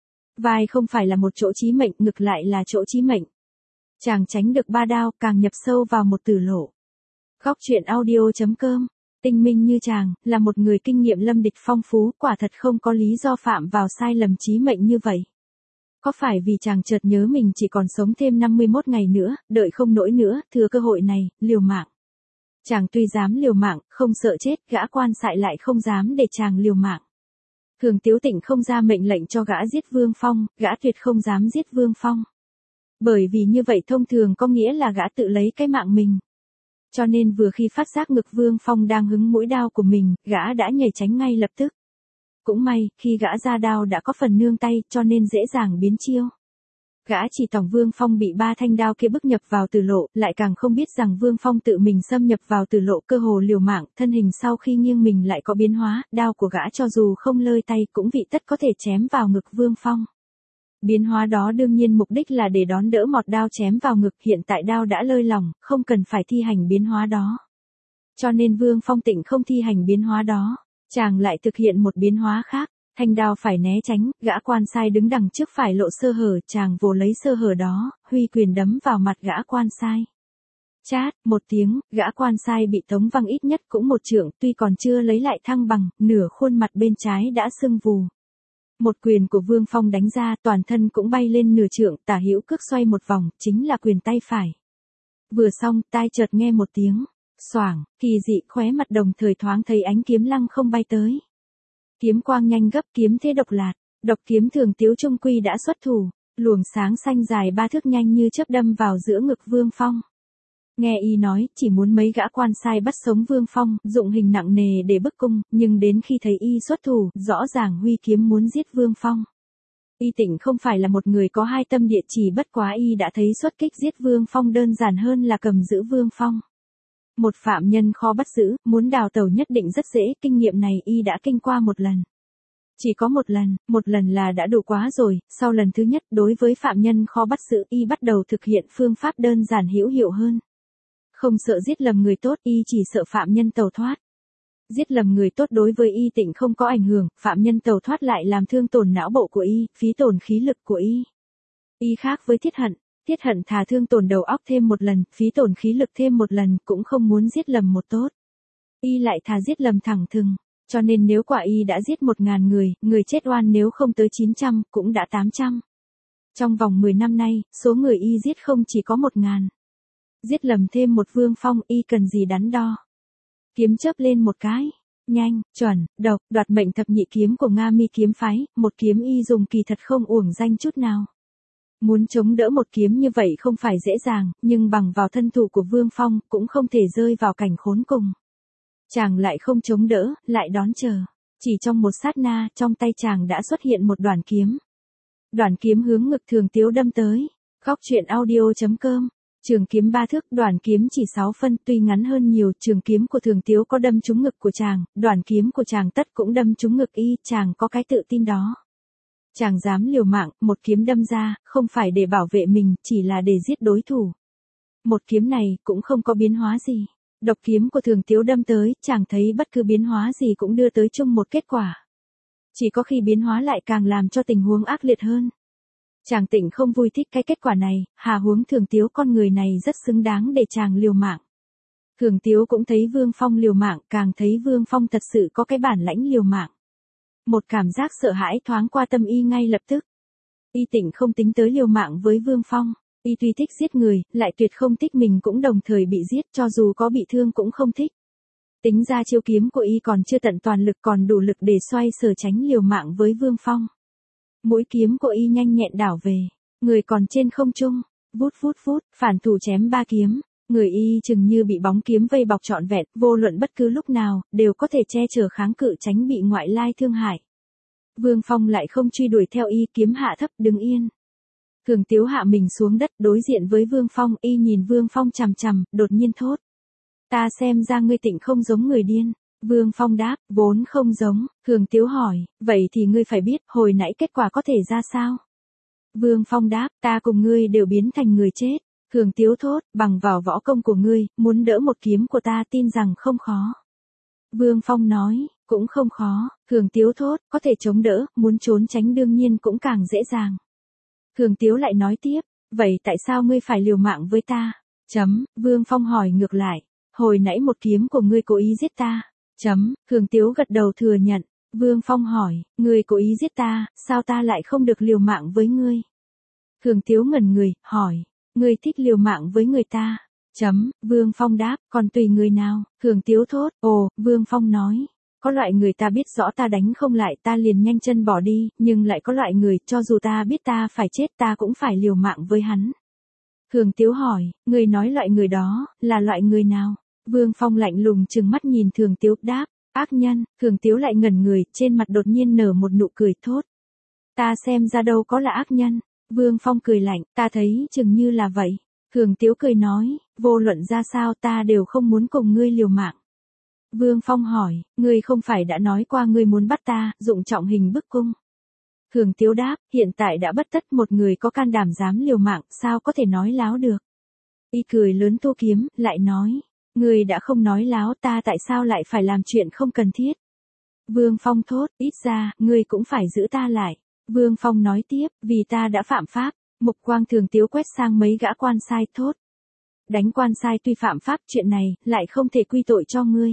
Vai không phải là một chỗ chí mệnh, ngực lại là chỗ chí mệnh. Chàng tránh được ba đao, càng nhập sâu vào một tử lộ. Góc truyện audio.com, tinh minh như chàng, là một người kinh nghiệm lâm địch phong phú, quả thật không có lý do phạm vào sai lầm chí mệnh như vậy. Có phải vì chàng chợt nhớ mình chỉ còn sống thêm 51 ngày nữa, đợi không nổi nữa, thừa cơ hội này, liều mạng. Chàng tuy dám liều mạng, không sợ chết, gã quan sai lại không dám để chàng liều mạng. Thường Tiếu Tịnh không ra mệnh lệnh cho gã giết Vương Phong, gã tuyệt không dám giết Vương Phong. Bởi vì như vậy thông thường có nghĩa là gã tự lấy cái mạng mình. Cho nên vừa khi phát giác ngực Vương Phong đang hứng mũi đao của mình, gã đã nhảy tránh ngay lập tức. Cũng may, khi gã ra đao đã có phần nương tay, cho nên dễ dàng biến chiêu. Gã chỉ tòng Vương Phong bị ba thanh đao kia bức nhập vào tử lộ, lại càng không biết rằng Vương Phong tự mình xâm nhập vào tử lộ, cơ hồ liều mạng, thân hình sau khi nghiêng mình lại có biến hóa, đao của gã cho dù không lơi tay cũng vị tất có thể chém vào ngực Vương Phong. Biến hóa đó đương nhiên mục đích là để đón đỡ một đao chém vào ngực, hiện tại đao đã lơi lỏng, không cần phải thi hành biến hóa đó. Cho nên Vương Phong Tịnh không thi hành biến hóa đó, chàng lại thực hiện một biến hóa khác. Thanh đao phải né tránh, gã quan sai đứng đằng trước phải lộ sơ hở, chàng vồ lấy sơ hở đó, huy quyền đấm vào mặt gã quan sai. Chát, một tiếng, gã quan sai bị tống văng ít nhất cũng một trượng, tuy còn chưa lấy lại thăng bằng, nửa khuôn mặt bên trái đã sưng vù. Một quyền của Vương Phong đánh ra, toàn thân cũng bay lên nửa trượng, tả hữu cước xoay một vòng, chính là quyền tay phải. Vừa xong, tai chợt nghe một tiếng xoảng, kỳ dị, khóe mặt đồng thời thoáng thấy ánh kiếm lăng không bay tới. Kiếm quang nhanh gấp, kiếm thế độc lạt, độc kiếm Thường Tiếu trung quy đã xuất thủ, luồng sáng xanh dài 3 thước nhanh như chớp đâm vào giữa ngực Vương Phong. Nghe y nói, chỉ muốn mấy gã quan sai bắt sống Vương Phong, dụng hình nặng nề để bức cung, nhưng đến khi thấy y xuất thủ, rõ ràng huy kiếm muốn giết Vương Phong. Y Tịnh không phải là một người có hai tâm địa, chỉ bất quá y đã thấy xuất kích giết Vương Phong đơn giản hơn là cầm giữ Vương Phong. Một phạm nhân khó bắt giữ, muốn đào tẩu nhất định rất dễ, kinh nghiệm này y đã kinh qua một lần. Chỉ có một lần là đã đủ quá rồi, sau lần thứ nhất đối với phạm nhân khó bắt giữ y bắt đầu thực hiện phương pháp đơn giản hữu hiệu hơn. Không sợ giết lầm người tốt, y chỉ sợ phạm nhân tẩu thoát. Giết lầm người tốt đối với y Tịnh không có ảnh hưởng, phạm nhân tẩu thoát lại làm thương tổn não bộ của y, phí tổn khí lực của y. Y khác với Thiết Hận thà thương tổn đầu óc thêm một lần, phí tổn khí lực thêm một lần, cũng không muốn giết lầm một tốt. Y lại thà giết lầm thẳng thừng. Cho nên nếu quả y đã giết 1.000 người, người chết oan nếu không tới 900, cũng đã 800. Trong vòng 10 năm nay, số người y giết không chỉ có 1.000. Giết lầm thêm một Vương Phong, y cần gì đắn đo. Kiếm chớp lên một cái. Nhanh, chuẩn, độc, đoạt mệnh thập nhị kiếm của Nga Mi kiếm phái, một kiếm y dùng kỳ thật không uổng danh chút nào. Muốn chống đỡ một kiếm như vậy không phải dễ dàng, nhưng bằng vào thân thủ của Vương Phong, cũng không thể rơi vào cảnh khốn cùng. Chàng lại không chống đỡ, lại đón chờ. Chỉ trong một sát na, trong tay chàng đã xuất hiện một đoản kiếm. Đoản kiếm hướng ngực Thường Tiếu đâm tới. Góc truyện audio.com. Trường kiếm 3 thước, đoản kiếm chỉ 6 phân, tuy ngắn hơn nhiều, trường kiếm của Thường Tiếu có đâm trúng ngực của chàng, đoản kiếm của chàng tất cũng đâm trúng ngực y, chàng có cái tự tin đó. Chàng dám liều mạng, một kiếm đâm ra, không phải để bảo vệ mình, chỉ là để giết đối thủ. Một kiếm này, cũng không có biến hóa gì. Độc kiếm của Thường Tiếu đâm tới, chàng thấy bất cứ biến hóa gì cũng đưa tới chung một kết quả. Chỉ có khi biến hóa lại càng làm cho tình huống ác liệt hơn. Chàng Tịnh không vui thích cái kết quả này, hà huống Thường Tiếu con người này rất xứng đáng để chàng liều mạng. Thường Tiếu cũng thấy Vương Phong liều mạng, càng thấy Vương Phong thật sự có cái bản lãnh liều mạng. Một cảm giác sợ hãi thoáng qua tâm y ngay lập tức. Y Tịnh không tính tới liều mạng với Vương Phong. Y tuy thích giết người, lại tuyệt không thích mình cũng đồng thời bị giết, cho dù có bị thương cũng không thích. Tính ra chiêu kiếm của y còn chưa tận toàn lực, còn đủ lực để xoay sở tránh liều mạng với Vương Phong. Mũi kiếm của y nhanh nhẹn đảo về, người còn trên không trung, vút vút vút, phản thủ chém 3 kiếm, người y chừng như bị bóng kiếm vây bọc trọn vẹn, vô luận bất cứ lúc nào, đều có thể che chở kháng cự tránh bị ngoại lai thương hại. Vương Phong lại không truy đuổi theo y, kiếm hạ thấp đứng yên. Thường Tiếu hạ mình xuống đất đối diện với Vương Phong, y nhìn Vương Phong chằm chằm, đột nhiên thốt. Ta xem ra ngươi Tịnh không giống người điên. Vương Phong đáp, vốn không giống. Thường Tiếu hỏi, vậy thì ngươi phải biết, hồi nãy kết quả có thể ra sao? Vương Phong đáp, ta cùng ngươi đều biến thành người chết. Thường Tiếu thốt, bằng vào võ công của ngươi, muốn đỡ một kiếm của ta tin rằng không khó. Vương Phong nói, cũng không khó. Thường Tiếu thốt, có thể chống đỡ, muốn trốn tránh đương nhiên cũng càng dễ dàng. Thường Tiếu lại nói tiếp, vậy tại sao ngươi phải liều mạng với ta? Vương Phong hỏi ngược lại, hồi nãy một kiếm của ngươi cố ý giết ta. Thường Tiếu gật đầu thừa nhận. Vương Phong hỏi, ngươi cố ý giết ta, sao ta lại không được liều mạng với ngươi? Thường Tiếu ngẩn người, hỏi, ngươi thích liều mạng với người ta? Vương Phong đáp, còn tùy người nào? Thường Tiếu thốt, ồ, Vương Phong nói. Có loại người ta biết rõ ta đánh không lại ta liền nhanh chân bỏ đi, nhưng lại có loại người cho dù ta biết ta phải chết ta cũng phải liều mạng với hắn. Thường Tiếu hỏi, người nói loại người đó, là loại người nào? Vương Phong lạnh lùng trừng mắt nhìn Thường Tiếu đáp, ác nhân. Thường Tiếu lại ngẩn người, trên mặt đột nhiên nở một nụ cười thốt. Ta xem ra đâu có là ác nhân. Vương Phong cười lạnh, ta thấy chừng như là vậy. Thường Tiếu cười nói, vô luận ra sao ta đều không muốn cùng ngươi liều mạng. Vương Phong hỏi, ngươi không phải đã nói qua ngươi muốn bắt ta, dụng trọng hình bức cung. Thường Tiếu đáp, hiện tại đã bất tất, một người có can đảm dám liều mạng, sao có thể nói láo được. Y cười lớn thu kiếm, lại nói, ngươi đã không nói láo ta tại sao lại phải làm chuyện không cần thiết. Vương Phong thốt, ít ra, ngươi cũng phải giữ ta lại. Vương Phong nói tiếp, vì ta đã phạm pháp. Mục quang Thường Tiếu quét sang mấy gã quan sai thốt. Đánh quan sai tuy phạm pháp, chuyện này, lại không thể quy tội cho ngươi.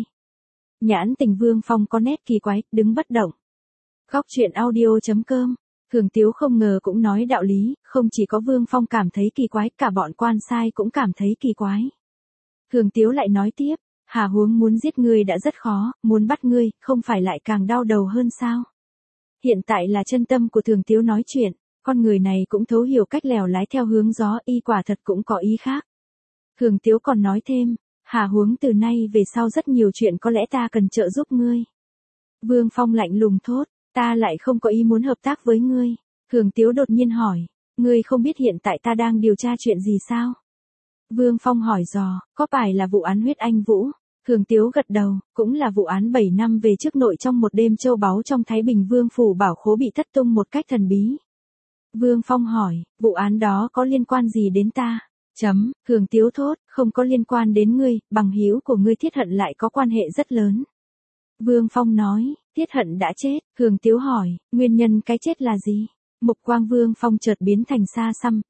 Nhãn tình Vương Phong có nét kỳ quái, đứng bất động. Góc truyện audio.com. Thường Tiếu không ngờ cũng nói đạo lý, không chỉ có Vương Phong cảm thấy kỳ quái, cả bọn quan sai cũng cảm thấy kỳ quái. Thường Tiếu lại nói tiếp, hà huống muốn giết ngươi đã rất khó, muốn bắt ngươi, không phải lại càng đau đầu hơn sao? Hiện tại là chân tâm của Thường Tiếu nói chuyện, con người này cũng thấu hiểu cách lèo lái theo hướng gió, y quả thật cũng có ý khác. Thường Tiếu còn nói thêm, hà huống từ nay về sau rất nhiều chuyện có lẽ ta cần trợ giúp ngươi. Vương Phong lạnh lùng thốt, ta lại không có ý muốn hợp tác với ngươi. Thường Tiếu đột nhiên hỏi, ngươi không biết hiện tại ta đang điều tra chuyện gì sao? Vương Phong hỏi dò, có phải là vụ án huyết anh Vũ? Thường Tiếu gật đầu, cũng là vụ án 7 năm về trước nội trong một đêm châu báu trong Thái Bình Vương phủ bảo khố bị thất tung một cách thần bí. Vương Phong hỏi, vụ án đó có liên quan gì đến ta? Thường Tiếu thốt, không có liên quan đến ngươi, bằng hữu của ngươi Thiết Hận lại có quan hệ rất lớn. Vương Phong nói, Thiết Hận đã chết. Thường Tiếu hỏi, nguyên nhân cái chết là gì? Mục quang Vương Phong chợt biến thành xa xăm, đáp,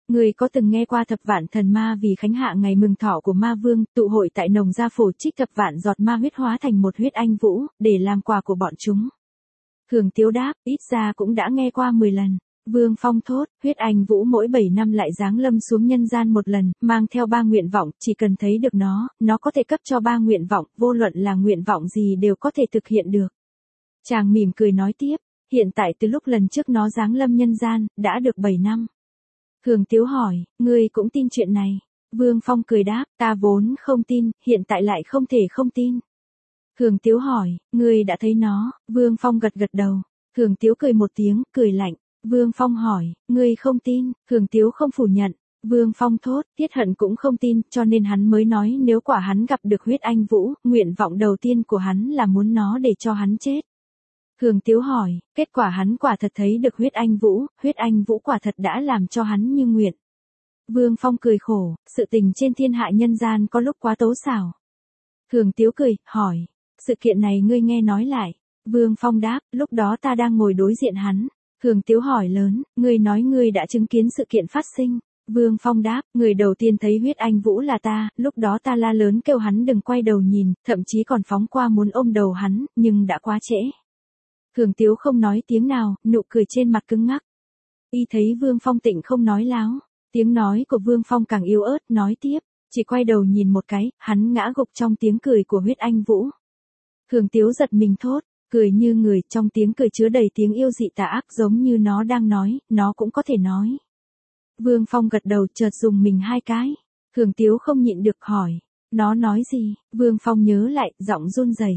Người có từng nghe qua thập vạn thần ma vì khánh hạ ngày mừng thọ của ma vương, tụ hội tại nồng gia phổ trích thập vạn giọt ma huyết hóa thành một huyết anh vũ, để làm quà của bọn chúng. Thường Tiếu đáp, ít ra cũng đã nghe qua 10 lần. Vương Phong thốt, huyết anh vũ mỗi 7 năm lại giáng lâm xuống nhân gian một lần, mang theo 3 nguyện vọng, chỉ cần thấy được nó có thể cấp cho 3 nguyện vọng, vô luận là nguyện vọng gì đều có thể thực hiện được. Chàng mỉm cười nói tiếp, hiện tại từ lúc lần trước nó giáng lâm nhân gian, đã được 7 năm. Thường Tiếu hỏi, ngươi cũng tin chuyện này? Vương Phong cười đáp, ta vốn không tin, hiện tại lại không thể không tin. Thường Tiếu hỏi, ngươi đã thấy nó? Vương Phong gật gật đầu. Thường Tiếu cười một tiếng, cười lạnh. Vương Phong hỏi, ngươi không tin? Thường Tiếu không phủ nhận. Vương Phong thốt, Tiết Hận cũng không tin, cho nên hắn mới nói nếu quả hắn gặp được huyết anh vũ, nguyện vọng đầu tiên của hắn là muốn nó để cho hắn chết. Thường Tiếu hỏi, kết quả hắn quả thật thấy được huyết anh vũ quả thật đã làm cho hắn như nguyện. Vương Phong cười khổ, sự tình trên thiên hạ nhân gian có lúc quá tố xảo. Thường Tiếu cười, hỏi, sự kiện này ngươi nghe nói lại. Vương Phong đáp, lúc đó ta đang ngồi đối diện hắn. Thường Tiếu hỏi lớn, ngươi nói ngươi đã chứng kiến sự kiện phát sinh. Vương Phong đáp, người đầu tiên thấy huyết anh vũ là ta, lúc đó ta la lớn kêu hắn đừng quay đầu nhìn, thậm chí còn phóng qua muốn ôm đầu hắn, nhưng đã quá trễ. Thường Tiếu không nói tiếng nào, nụ cười trên mặt cứng ngắc. Y thấy Vương Phong tịnh không nói láo, tiếng nói của Vương Phong càng yếu ớt, nói tiếp, chỉ quay đầu nhìn một cái, hắn ngã gục trong tiếng cười của huyết anh vũ. Thường Tiếu giật mình thốt, cười như người, trong tiếng cười chứa đầy tiếng yêu dị tà ác, giống như nó đang nói, nó cũng có thể nói. Vương Phong gật đầu, chợt dùng mình 2 cái. Thường Tiếu không nhịn được hỏi, nó nói gì? Vương Phong nhớ lại, giọng run rẩy.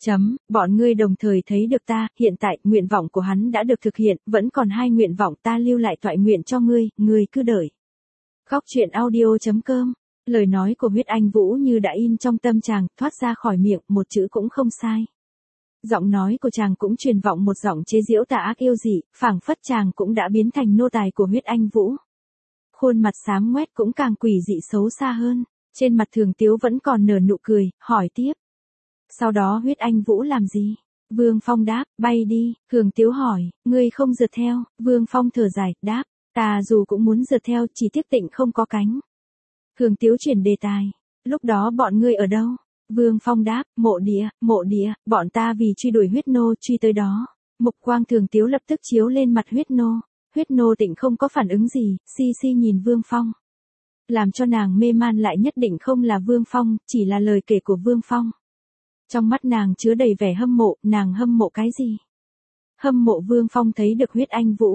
Bọn ngươi đồng thời thấy được ta, hiện tại, nguyện vọng của hắn đã được thực hiện, vẫn còn 2 nguyện vọng ta lưu lại toại nguyện cho ngươi cứ đợi. Khóc chuyện audio.com. Lời nói của huyết anh vũ như đã in trong tâm chàng, thoát ra khỏi miệng, một chữ cũng không sai. Giọng nói của chàng cũng truyền vọng một giọng chế giễu tà ác yêu dị, phảng phất chàng cũng đã biến thành nô tài của huyết anh vũ. Khuôn mặt xám ngoét cũng càng quỷ dị xấu xa hơn, trên mặt Thường Tiếu vẫn còn nở nụ cười, hỏi tiếp. Sau đó huyết anh vũ làm gì? Vương Phong đáp, bay đi. Thường Tiếu hỏi, ngươi không rượt theo? Vương Phong thở dài, đáp, ta dù cũng muốn rượt theo, chỉ tiếc tịnh không có cánh. Thường Tiếu chuyển đề tài, lúc đó bọn ngươi ở đâu? Vương Phong đáp, mộ địa, bọn ta vì truy đuổi huyết nô, truy tới đó. Mục quang Thường Tiếu lập tức chiếu lên mặt huyết nô tịnh không có phản ứng gì, si nhìn Vương Phong. Làm cho nàng mê man lại nhất định không là Vương Phong, chỉ là lời kể của Vương Phong. Trong mắt nàng chứa đầy vẻ hâm mộ, nàng hâm mộ cái gì? Hâm mộ Vương Phong thấy được huyết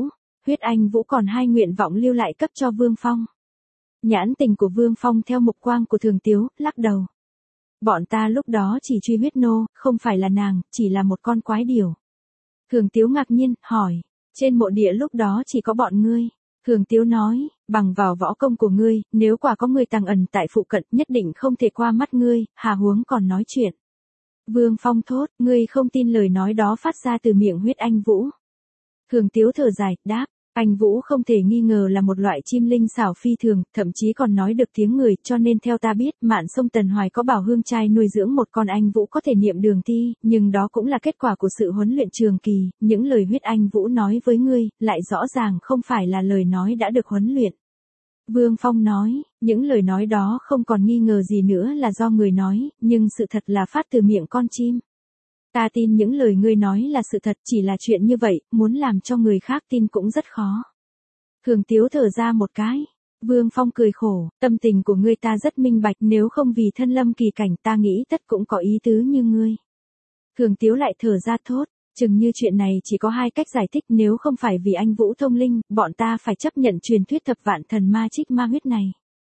anh vũ còn 2 nguyện vọng lưu lại cấp cho Vương Phong. Nhãn tình của Vương Phong theo mục quang của Thường Tiếu, lắc đầu. Bọn ta lúc đó chỉ truy huyết nô, không phải là nàng, chỉ là một con quái điểu. Thường Tiếu ngạc nhiên, hỏi, trên mộ địa lúc đó chỉ có bọn ngươi. Thường Tiếu nói, bằng vào võ công của ngươi, nếu quả có người tàng ẩn tại phụ cận, nhất định không thể qua mắt ngươi, hà huống còn nói chuyện. Vương Phong thốt, ngươi không tin lời nói đó phát ra từ miệng huyết anh vũ. Thường Tiếu thở dài, đáp, anh vũ không thể nghi ngờ là một loại chim linh xảo phi thường, thậm chí còn nói được tiếng người, cho nên theo ta biết, mạn sông Tần Hoài có bảo hương trai nuôi dưỡng một con anh vũ có thể niệm đường thi, nhưng đó cũng là kết quả của sự huấn luyện trường kỳ, những lời huyết anh vũ nói với ngươi, lại rõ ràng không phải là lời nói đã được huấn luyện. Vương Phong nói, những lời nói đó không còn nghi ngờ gì nữa là do người nói, nhưng sự thật là phát từ miệng con chim. Ta tin những lời ngươi nói là sự thật, chỉ là chuyện như vậy, muốn làm cho người khác tin cũng rất khó. Thường Tiếu thở ra một cái. Vương Phong cười khổ, tâm tình của ngươi ta rất minh bạch, nếu không vì thân lâm kỳ cảnh ta nghĩ tất cũng có ý tứ như ngươi. Thường Tiếu lại thở ra thốt, chừng như chuyện này chỉ có 2 cách giải thích, nếu không phải vì anh Vũ thông linh, bọn ta phải chấp nhận truyền thuyết thập vạn thần ma trích ma huyết này.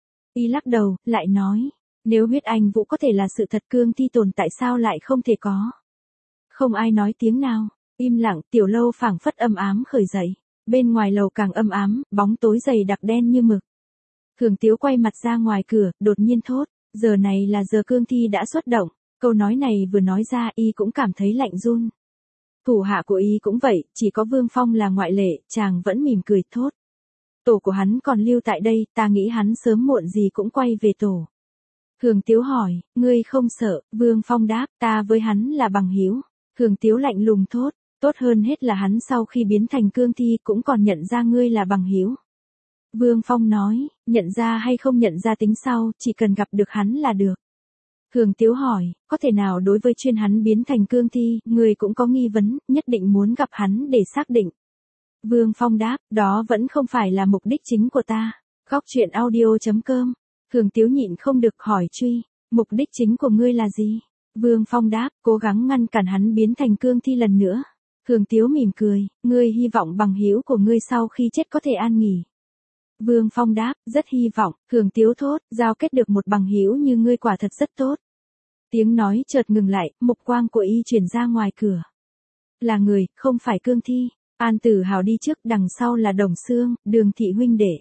Y lắc đầu, lại nói, nếu huyết anh Vũ có thể là sự thật, cương thi tồn tại sao lại không thể có. Không ai nói tiếng nào, im lặng, tiểu lâu phảng phất âm ám khởi dậy, bên ngoài lầu càng âm ám, bóng tối dày đặc đen như mực. Thường Tiếu quay mặt ra ngoài cửa, đột nhiên thốt, giờ này là giờ cương thi đã xuất động, câu nói này vừa nói ra y cũng cảm thấy lạnh run. Thủ hạ của y cũng vậy, chỉ có Vương Phong là ngoại lệ, chàng vẫn mỉm cười thốt. Tổ của hắn còn lưu tại đây, ta nghĩ hắn sớm muộn gì cũng quay về tổ. Thường Tiếu hỏi, ngươi không sợ? Vương Phong đáp, ta với hắn là bằng hữu. Thường Tiếu lạnh lùng thốt, tốt hơn hết là hắn sau khi biến thành cương thi cũng còn nhận ra ngươi là bằng hữu. Vương Phong nói, nhận ra hay không nhận ra tính sau, chỉ cần gặp được hắn là được. Thường Tiếu hỏi, có thể nào đối với chuyên hắn biến thành cương thi, người cũng có nghi vấn, nhất định muốn gặp hắn để xác định. Vương Phong đáp, đó vẫn không phải là mục đích chính của ta. Góc truyện audio.com. Thường Tiếu nhịn không được hỏi truy, mục đích chính của ngươi là gì? Vương Phong đáp, cố gắng ngăn cản hắn biến thành cương thi lần nữa. Thường Tiếu mỉm cười, ngươi hy vọng bằng hữu của ngươi sau khi chết có thể an nghỉ. Vương Phong đáp, rất hy vọng. Thường Tiếu thốt, giao kết được một bằng hữu như ngươi quả thật rất tốt. Tiếng nói chợt ngừng lại, mục quang của y chuyển ra ngoài cửa. Là người, không phải cương thi. An Tử Hào đi trước, đằng sau là Đồng Xương, Đường Thị huynh đệ.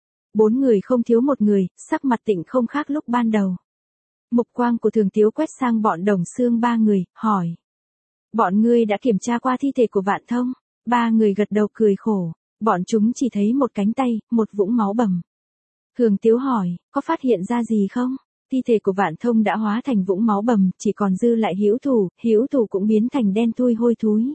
4 người không thiếu một người, sắc mặt Tịnh không khác lúc ban đầu. Mục quang của Thường Tiếu quét sang bọn Đồng Xương 3 người, hỏi. Bọn ngươi đã kiểm tra qua thi thể của Vạn Thông? 3 người gật đầu cười khổ. Bọn chúng chỉ thấy một cánh tay, một vũng máu bầm. Thường Tiếu hỏi, có phát hiện ra gì không? Thi thể của Vạn Thông đã hóa thành vũng máu bầm, chỉ còn dư lại Hữu Thủ cũng biến thành đen thui hôi thúi.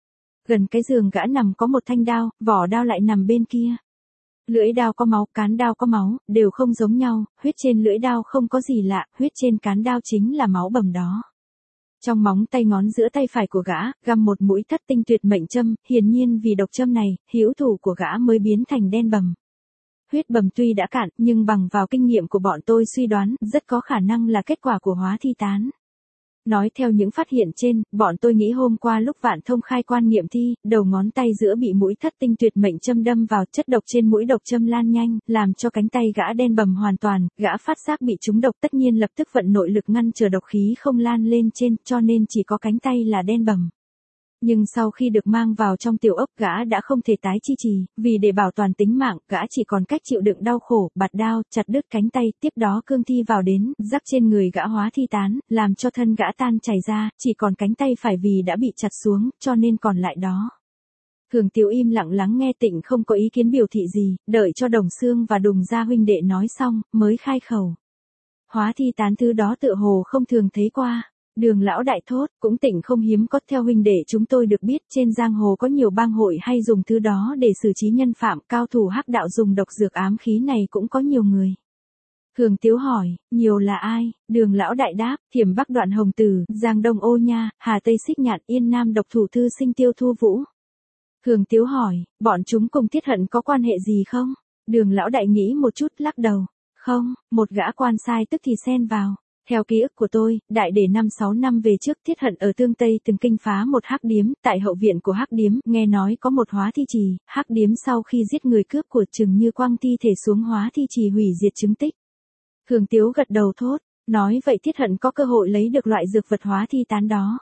Gần cái giường gã nằm có một thanh đao, vỏ đao lại nằm bên kia. Lưỡi đao có máu, cán đao có máu, đều không giống nhau, huyết trên lưỡi đao không có gì lạ, huyết trên cán đao chính là máu bầm đó. Trong móng tay ngón giữa tay phải của gã, găm một mũi thất tinh tuyệt mệnh châm, hiển nhiên vì độc châm này, Hữu Thủ của gã mới biến thành đen bầm. Huyết bầm tuy đã cạn, nhưng bằng vào kinh nghiệm của bọn tôi suy đoán, rất có khả năng là kết quả của hóa thi tán. Nói theo những phát hiện trên, bọn tôi nghĩ hôm qua lúc Vạn Thông khai quan nghiệm thi, đầu ngón tay giữa bị mũi thất tinh tuyệt mệnh châm đâm vào, chất độc trên mũi độc châm lan nhanh, làm cho cánh tay gã đen bầm hoàn toàn, gã phát giác bị trúng độc tất nhiên lập tức vận nội lực ngăn chờ độc khí không lan lên trên, cho nên chỉ có cánh tay là đen bầm. Nhưng sau khi được mang vào trong tiểu ốc, gã đã không thể tái chi trì, vì để bảo toàn tính mạng, gã chỉ còn cách chịu đựng đau khổ, bạt đao, chặt đứt cánh tay, tiếp đó cương thi vào đến, rắc trên người gã hóa thi tán, làm cho thân gã tan chảy ra, chỉ còn cánh tay phải vì đã bị chặt xuống, cho nên còn lại đó. Thường Tiếu im lặng lắng nghe, Tịnh không có ý kiến biểu thị gì, đợi cho Đồng Xương và Đùng gia huynh đệ nói xong, mới khai khẩu. Hóa thi tán thứ đó tựa hồ không thường thấy qua. Đường lão đại thốt, cũng Tịnh không hiếm có, theo huynh đệ chúng tôi được biết trên giang hồ có nhiều bang hội hay dùng thứ đó để xử trí nhân phạm, cao thủ hắc đạo dùng độc dược ám khí này cũng có nhiều người. Thường Tiếu hỏi, nhiều là ai? Đường lão đại đáp, Thiểm Bắc Đoạn Hồng Tử, Giang Đông Ô Nha, Hà Tây Xích Nhạn, Yên Nam độc thủ thư sinh Tiêu Thu Vũ. Thường Tiếu hỏi, bọn chúng cùng Tiết Hận có quan hệ gì không? Đường lão đại nghĩ một chút, lắc đầu. Không, một gã quan sai tức thì xen vào. Theo ký ức của tôi, đại để 5-6 năm về trước, Tiết Hận ở Tương Tây từng kinh phá một hắc điếm, tại hậu viện của hắc điếm, nghe nói có một hóa thi trì, hắc điếm sau khi giết người cướp của Trừng Như quăng thi thể xuống hóa thi trì hủy diệt chứng tích. Thường Tiếu gật đầu thốt, nói vậy Tiết Hận có cơ hội lấy được loại dược vật hóa thi tán đó.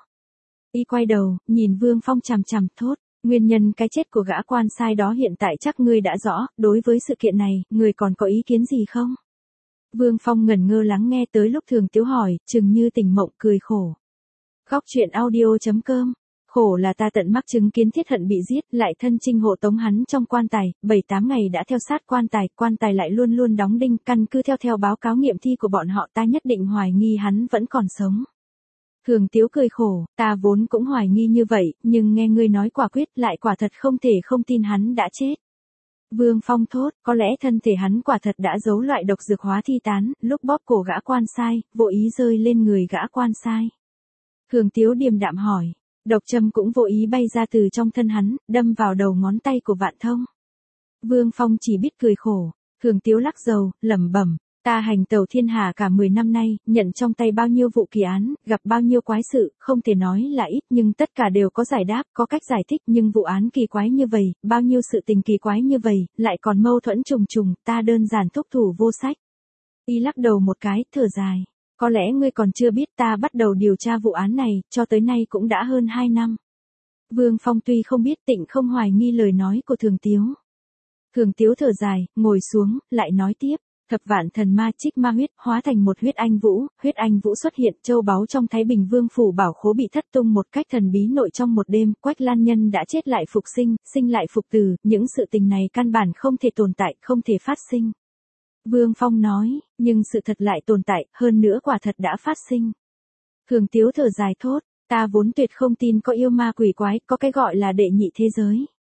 Y quay đầu, nhìn Vương Phong chằm chằm thốt, nguyên nhân cái chết của gã quan sai đó hiện tại chắc ngươi đã rõ, đối với sự kiện này, ngươi còn có ý kiến gì không? Vương Phong ngẩn ngơ lắng nghe tới lúc Thường Tiếu hỏi, Trừng Như tỉnh mộng cười khổ. Góc truyện audio.com. Khổ là ta tận mắt chứng kiến Tiết Hận bị giết, lại thân chinh hộ tống hắn trong quan tài, 7-8 ngày đã theo sát quan tài lại luôn luôn đóng đinh, căn cứ theo báo cáo nghiệm thi của bọn họ, ta nhất định hoài nghi hắn vẫn còn sống. Thường Tiếu cười khổ, ta vốn cũng hoài nghi như vậy, nhưng nghe ngươi nói quả quyết lại quả thật không thể không tin hắn đã chết. Vương Phong thốt, có lẽ thân thể hắn quả thật đã giấu loại độc dược hóa thi tán, lúc bóp cổ gã quan sai, vô ý rơi lên người gã quan sai. Thường Tiếu điềm đạm hỏi, độc châm cũng vô ý bay ra từ trong thân hắn, đâm vào đầu ngón tay của Vạn Thông. Vương Phong chỉ biết cười khổ. Thường Tiếu lắc đầu, lẩm bẩm, ta hành tẩu thiên hà cả 10 năm nay, nhận trong tay bao nhiêu vụ kỳ án, gặp bao nhiêu quái sự, không thể nói là ít nhưng tất cả đều có giải đáp, có cách giải thích, nhưng vụ án kỳ quái như vậy, bao nhiêu sự tình kỳ quái như vậy, lại còn mâu thuẫn trùng trùng, ta đơn giản thúc thủ vô sách. Y lắc đầu một cái, thở dài. Có lẽ ngươi còn chưa biết, ta bắt đầu điều tra vụ án này, cho tới nay cũng đã hơn 2 năm. Vương Phong tuy không biết, Tịnh không hoài nghi lời nói của Thường Tiếu. Thường Tiếu thở dài, ngồi xuống, lại nói tiếp. Thập vạn thần ma trích ma huyết, hóa thành một huyết anh vũ xuất hiện, châu báu trong Thái Bình Vương phủ bảo khố bị thất tung một cách thần bí nội trong một đêm, Quách Lan Nhân đã chết lại phục sinh, sinh lại phục tử, những sự tình này căn bản không thể tồn tại, không thể phát sinh. Vương Phong nói, nhưng sự thật lại tồn tại, hơn nữa quả thật đã phát sinh. Thường Tiếu thở dài thốt, ta vốn tuyệt không tin có yêu ma quỷ quái, có cái gọi là đệ nhị thế giới.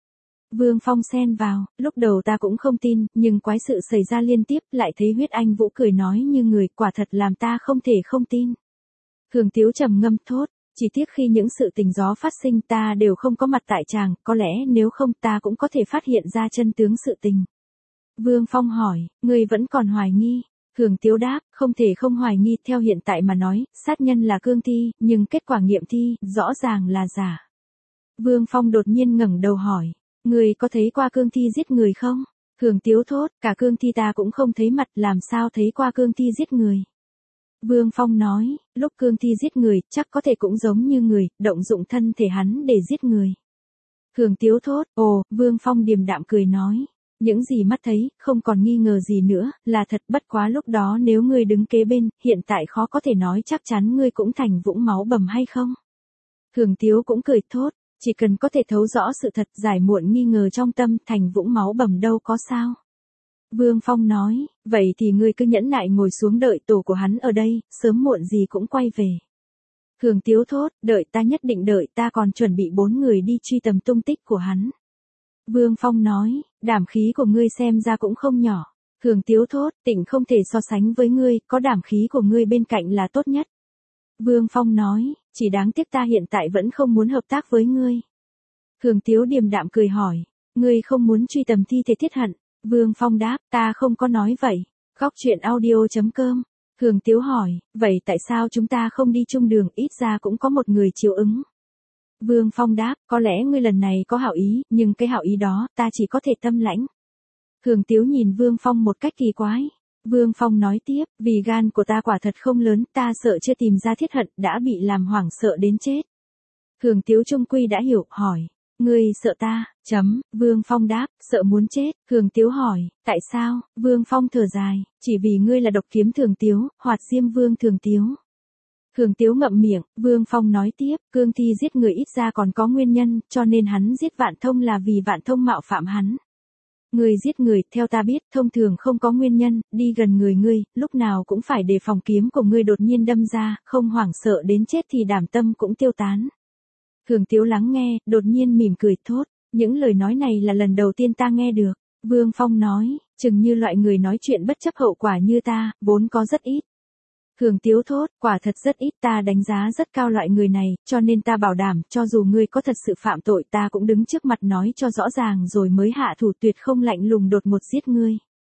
Vương Phong xen vào, lúc đầu ta cũng không tin, nhưng quái sự xảy ra liên tiếp, lại thấy huyết anh Vũ cười nói như người, quả thật làm ta không thể không tin. Thường Tiếu trầm ngâm thốt, chỉ tiếc khi những sự tình gió phát sinh ta đều không có mặt tại tràng, có lẽ nếu không ta cũng có thể phát hiện ra chân tướng sự tình. Vương Phong hỏi, ngươi vẫn còn hoài nghi? Thường Tiếu đáp, không thể không hoài nghi, theo hiện tại mà nói, sát nhân là cương thi, nhưng kết quả nghiệm thi, rõ ràng là giả. Vương Phong đột nhiên ngẩng đầu hỏi, ngươi có thấy qua cương thi giết người không? Thường Tiếu thốt, cả cương thi ta cũng không thấy mặt, làm sao thấy qua cương thi giết người? Vương Phong nói, lúc cương thi giết người, chắc có thể cũng giống như người, động dụng thân thể hắn để giết người. Thường Tiếu thốt, ồ, Vương Phong điềm đạm cười nói, những gì mắt thấy, không còn nghi ngờ gì nữa, là thật, bất quá lúc đó nếu ngươi đứng kế bên, hiện tại khó có thể nói chắc chắn ngươi cũng thành vũng máu bầm hay không. Thường Tiếu cũng cười thốt, chỉ cần có thể thấu rõ sự thật, giải muộn nghi ngờ trong tâm, thành vũng máu bầm đâu có sao. Vương Phong nói, vậy thì ngươi cứ nhẫn nại ngồi xuống đợi tổ của hắn ở đây, sớm muộn gì cũng quay về. Thường Tiếu thốt, đợi ta, nhất định đợi, ta còn chuẩn bị 4 người đi truy tầm tung tích của hắn. Vương Phong nói, đảm khí của ngươi xem ra cũng không nhỏ. Thường Tiếu thốt, Tịnh không thể so sánh với ngươi, có đảm khí của ngươi bên cạnh là tốt nhất. Vương Phong nói, chỉ đáng tiếc ta hiện tại vẫn không muốn hợp tác với ngươi. Thường Tiếu điềm đạm cười hỏi, ngươi không muốn truy tầm thi thể Thiết Hận? Vương Phong đáp, ta không có nói vậy. Góc truyện audio.com. Thường Tiếu hỏi, vậy tại sao chúng ta không đi chung đường, ít ra cũng có một người chiều ứng? Vương Phong đáp, có lẽ ngươi lần này có hảo ý, nhưng cái hảo ý đó, ta chỉ có thể tâm lãnh. Thường Tiếu nhìn Vương Phong một cách kỳ quái. Vương Phong nói tiếp, vì gan của ta quả thật không lớn, ta sợ chưa tìm ra Thiết Hận, đã bị làm hoảng sợ đến chết. Thường Tiếu trung quy đã hiểu, hỏi, ngươi sợ ta? Vương Phong đáp, sợ muốn chết. Thường Tiếu hỏi, tại sao? Vương Phong thở dài, chỉ vì ngươi là độc kiếm Thường Tiếu, Hoạt Diêm Vương Thường Tiếu. Thường Tiếu ngậm miệng, Vương Phong nói tiếp, cương thi giết người ít ra còn có nguyên nhân, cho nên hắn giết Vạn Thông là vì Vạn Thông mạo phạm hắn. Người giết người, theo ta biết, thông thường không có nguyên nhân, đi gần người ngươi, lúc nào cũng phải đề phòng kiếm của ngươi đột nhiên đâm ra, không hoảng sợ đến chết thì đảm tâm cũng tiêu tán. Thường Tiếu lắng nghe, đột nhiên mỉm cười thốt, những lời nói này là lần đầu tiên ta nghe được. Vương Phong nói, chừng như loại người nói chuyện bất chấp hậu quả như ta, vốn có rất ít. Thường Tiếu thốt, quả thật rất ít, ta đánh giá rất cao loại người này, cho nên ta bảo đảm, cho dù ngươi có thật sự phạm tội ta cũng đứng trước mặt nói cho rõ ràng rồi mới hạ thủ, tuyệt không lạnh lùng đột ngột giết ngươi.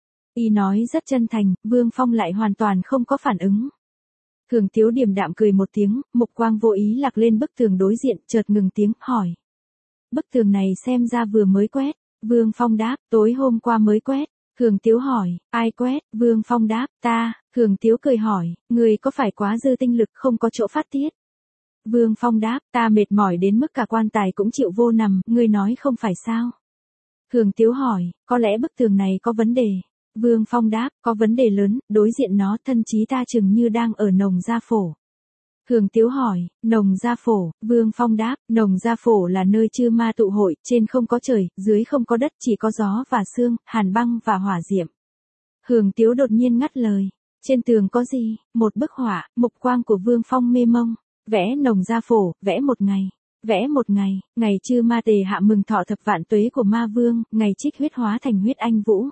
Y nói rất chân thành, Vương Phong lại hoàn toàn không có phản ứng. Thường Tiếu điềm đạm cười một tiếng, mục quang vô ý lạc lên bức tường đối diện, chợt ngừng tiếng, hỏi. Bức tường này xem ra vừa mới quét. Vương Phong đáp, tối hôm qua mới quét. Thường Tiếu hỏi, ai quét? Vương Phong đáp, ta. Thường Tiếu cười hỏi, người có phải quá dư tinh lực không có chỗ phát tiết? Vương Phong đáp, ta mệt mỏi đến mức cả quan tài cũng chịu vô nằm, ngươi nói không phải sao? Thường Tiếu hỏi, có lẽ bức tường này có vấn đề. Vương Phong đáp, có vấn đề lớn, đối diện nó thân chí ta chừng như đang ở Nồng Gia Phổ. Thường Tiếu hỏi, Nồng Gia Phổ? Vương Phong đáp, Nồng Gia Phổ là nơi chư ma tụ hội, trên không có trời, dưới không có đất, chỉ có gió và sương, hàn băng và hỏa diệm. Thường Tiếu đột nhiên ngắt lời, trên tường có gì? Một bức họa. Mục quang của Vương Phong mê mông, vẽ Nồng Gia Phổ, vẽ một ngày. Vẽ một ngày, ngày chư ma tề hạ mừng thọ thập vạn tuế của ma vương, ngày trích huyết hóa thành huyết anh vũ.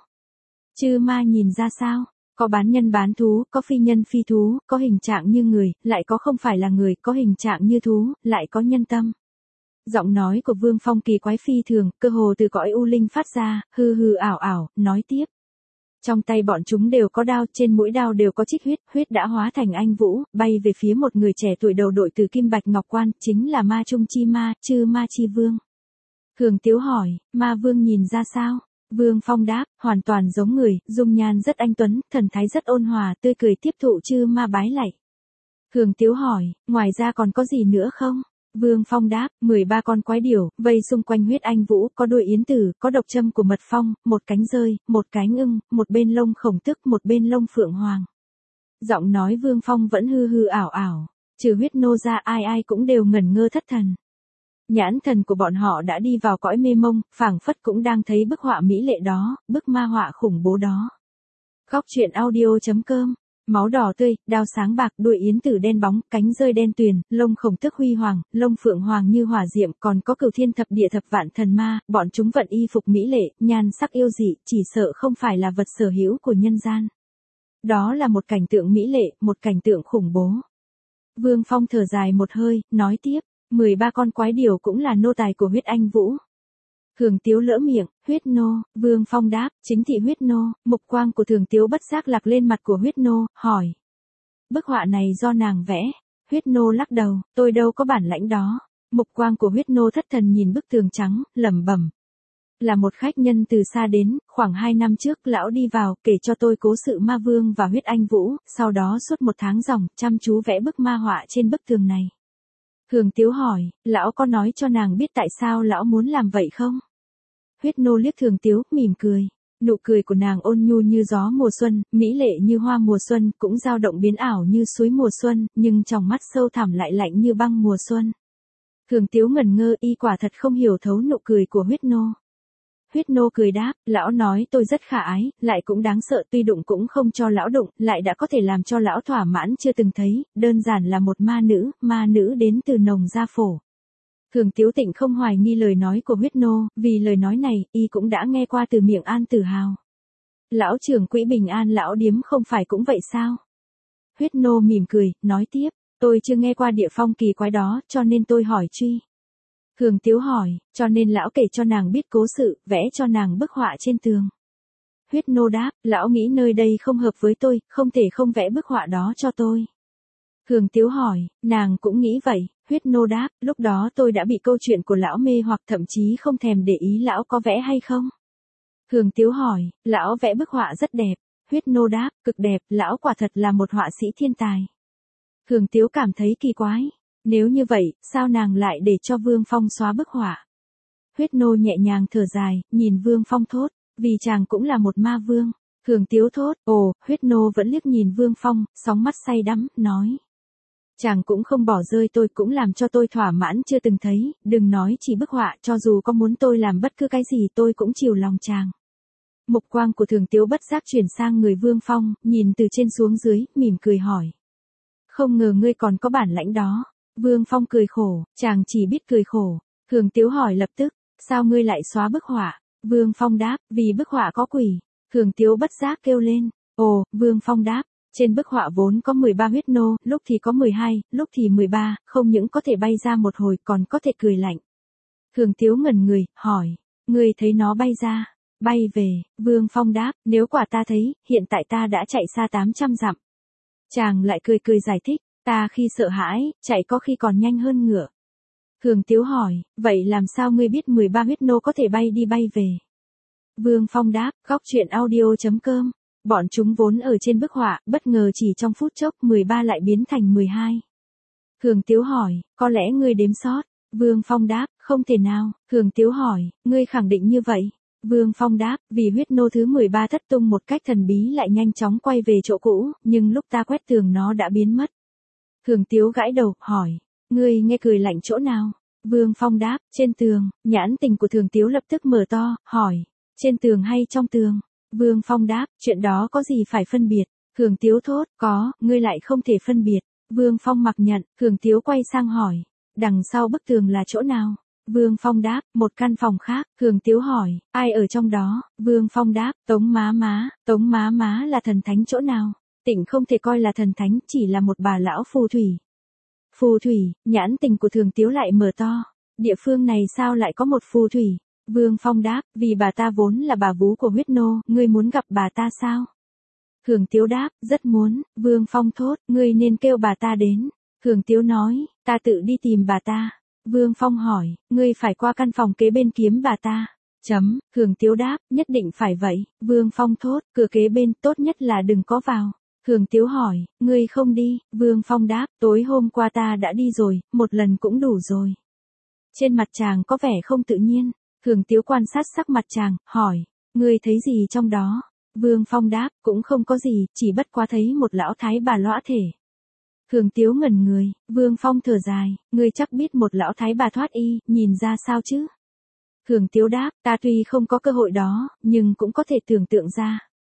Chư ma nhìn ra sao? Có bán nhân bán thú, có phi nhân phi thú, có hình trạng như người, lại có không phải là người, có hình trạng như thú, lại có nhân tâm. Giọng nói của Vương Phong kỳ quái phi thường, cơ hồ từ cõi u linh phát ra, hư hư ảo ảo, nói tiếp. Trong tay bọn chúng đều có đao, trên mũi đao đều có trích huyết, huyết đã hóa thành anh vũ, bay về phía một người trẻ tuổi đầu đội từ kim bạch ngọc quan, chính là ma trung chi ma, chư ma chi vương. Thường Tiếu hỏi, ma vương nhìn ra sao? Vương Phong đáp, hoàn toàn giống người, dung nhan rất anh tuấn, thần thái rất ôn hòa, tươi cười tiếp thụ chư ma bái lạy. Thường Tiếu hỏi, ngoài ra còn có gì nữa không? Vương Phong đáp, 13 con quái điểu, vây xung quanh huyết anh vũ, có đuôi yến tử, có độc châm của mật phong, một cánh rơi, một cánh ưng, một bên lông khổng tước, một bên lông phượng hoàng. Giọng nói Vương Phong vẫn hư hư ảo ảo, trừ huyết nô ra ai ai cũng đều ngẩn ngơ thất thần. Nhãn thần của bọn họ đã đi vào cõi mê mông, phảng phất cũng đang thấy bức họa mỹ lệ đó, bức ma họa khủng bố đó. Góc truyện audio.com máu đỏ tươi, đao sáng bạc, đuôi yến tử đen bóng, cánh rơi đen tuyền, lông khổng tước huy hoàng, lông phượng hoàng như hỏa diệm, còn có cửu thiên thập địa thập vạn thần ma, bọn chúng vận y phục mỹ lệ, nhan sắc yêu dị, chỉ sợ không phải là vật sở hữu của nhân gian. Đó là một cảnh tượng mỹ lệ, một cảnh tượng khủng bố. Vương Phong thở dài một hơi, nói tiếp, 13 con quái điểu cũng là nô tài của huyết anh vũ. Thường Tiếu lỡ miệng, huyết nô, Vương Phong đáp, chính thị huyết nô, mục quang của Thường Tiếu bất giác lạc lên mặt của huyết nô, hỏi. Bức họa này do nàng vẽ, huyết nô lắc đầu, tôi đâu có bản lãnh đó. Mục quang của huyết nô thất thần nhìn bức tường trắng, lẩm bẩm. Là một khách nhân từ xa đến, khoảng 2 năm trước lão đi vào, kể cho tôi cố sự ma vương và huyết anh vũ, sau đó suốt 1 tháng ròng, chăm chú vẽ bức ma họa trên bức tường này. Thường Tiếu hỏi, lão có nói cho nàng biết tại sao lão muốn làm vậy không? Huyết nô liếc Thường Tiếu, mỉm cười. Nụ cười của nàng ôn nhu như gió mùa xuân, mỹ lệ như hoa mùa xuân, cũng dao động biến ảo như suối mùa xuân, nhưng trong mắt sâu thẳm lại lạnh như băng mùa xuân. Thường Tiếu ngẩn ngơ, y quả thật không hiểu thấu nụ cười của huyết nô. Huyết nô cười đáp, lão nói tôi rất khả ái, lại cũng đáng sợ, tuy đụng cũng không cho lão đụng, lại đã có thể làm cho lão thỏa mãn chưa từng thấy, đơn giản là một ma nữ đến từ nồng gia phổ. Thường Tiếu Tịnh không hoài nghi lời nói của huyết nô, vì lời nói này, y cũng đã nghe qua từ miệng An Tử Hào. Lão trưởng quỹ Bình An lão điếm không phải cũng vậy sao? Huyết nô mỉm cười, nói tiếp, tôi chưa nghe qua địa phong kỳ quái đó, cho nên tôi hỏi truy. Thường Tiếu hỏi, cho nên lão kể cho nàng biết cố sự, vẽ cho nàng bức họa trên tường. Huyết nô đáp, lão nghĩ nơi đây không hợp với tôi, không thể không vẽ bức họa đó cho tôi. Thường Tiếu hỏi, nàng cũng nghĩ vậy, huyết nô đáp, lúc đó tôi đã bị câu chuyện của lão mê hoặc thậm chí không thèm để ý lão có vẽ hay không. Thường Tiếu hỏi, lão vẽ bức họa rất đẹp, huyết nô đáp, cực đẹp, lão quả thật là một họa sĩ thiên tài. Thường Tiếu cảm thấy kỳ quái, nếu như vậy, sao nàng lại để cho Vương Phong xóa bức họa? Huyết nô nhẹ nhàng thở dài, nhìn Vương Phong thốt, vì chàng cũng là một ma vương. Thường Tiếu thốt, ồ, huyết nô vẫn liếc nhìn Vương Phong, sóng mắt say đắm, nói. Chàng cũng không bỏ rơi tôi, cũng làm cho tôi thỏa mãn chưa từng thấy, đừng nói chỉ bức họa, cho dù có muốn tôi làm bất cứ cái gì tôi cũng chiều lòng chàng. Mục quang của Thường Tiếu bất giác chuyển sang người Vương Phong, nhìn từ trên xuống dưới, mỉm cười hỏi. Không ngờ ngươi còn có bản lãnh đó. Vương Phong cười khổ, chàng chỉ biết cười khổ. Thường Tiếu hỏi lập tức, sao ngươi lại xóa bức họa? Vương Phong đáp, vì bức họa có quỷ. Thường Tiếu bất giác kêu lên, ồ, Vương Phong đáp. Trên bức họa vốn có 13 huyết nô, lúc thì có 12, lúc thì 13, không những có thể bay ra một hồi còn có thể cười lạnh. Thường Tiếu ngẩn người, hỏi, ngươi thấy nó bay ra, bay về, Vương Phong đáp, nếu quả ta thấy, hiện tại ta đã chạy xa 800 dặm. Chàng lại cười cười giải thích, ta khi sợ hãi, chạy có khi còn nhanh hơn ngựa. Thường Tiếu hỏi, vậy làm sao ngươi biết 13 huyết nô có thể bay đi bay về? Vương Phong đáp, góc truyện audio.com. Bọn chúng vốn ở trên bức họa, bất ngờ chỉ trong phút chốc 13 lại biến thành 12. Thường Tiếu hỏi, có lẽ ngươi đếm sót? Vương Phong đáp, không thể nào. Thường Tiếu hỏi, ngươi khẳng định như vậy? Vương Phong đáp, vì huyết nô thứ 13 thất tung một cách thần bí lại nhanh chóng quay về chỗ cũ, nhưng lúc ta quét tường nó đã biến mất. Thường Tiếu gãi đầu, hỏi, ngươi nghe cười lạnh chỗ nào? Vương Phong đáp, trên tường. Nhãn tình của Thường Tiếu lập tức mở to, hỏi, trên tường hay trong tường? Vương Phong đáp, chuyện đó có gì phải phân biệt? Thường Tiếu thốt, có, ngươi lại không thể phân biệt. Vương Phong mặc nhận, Thường Tiếu quay sang hỏi, đằng sau bức tường là chỗ nào? Vương Phong đáp, một căn phòng khác. Thường Tiếu hỏi, ai ở trong đó? Vương Phong đáp, Tống Má là thần thánh chỗ nào? Tịnh không thể coi là thần thánh, chỉ là một bà lão phù thủy. Phù thủy, nhãn tình của Thường Tiếu lại mở to. Địa phương này sao lại có một phù thủy? Vương Phong đáp, vì bà ta vốn là bà vú của huyết nô, ngươi muốn gặp bà ta sao? Thường Tiếu đáp, rất muốn. Vương Phong thốt, ngươi nên kêu bà ta đến. Thường Tiếu nói, ta tự đi tìm bà ta. Vương Phong hỏi, ngươi phải qua căn phòng kế bên kiếm bà ta. Thường Tiếu đáp, nhất định phải vậy. Vương Phong thốt, cửa kế bên, tốt nhất là đừng có vào. Thường Tiếu hỏi, ngươi không đi? Vương Phong đáp, tối hôm qua ta đã đi rồi, một lần cũng đủ rồi. Trên mặt chàng có vẻ không tự nhiên. Thường Tiếu quan sát sắc mặt chàng, hỏi, ngươi thấy gì trong đó? Vương Phong đáp, cũng không có gì, chỉ bất quá thấy một lão thái bà lõa thể. Thường Tiếu ngẩn người, Vương Phong thở dài, ngươi chắc biết một lão thái bà thoát y, nhìn ra sao chứ? Thường Tiếu đáp, ta tuy không có cơ hội đó, nhưng cũng có thể tưởng tượng ra.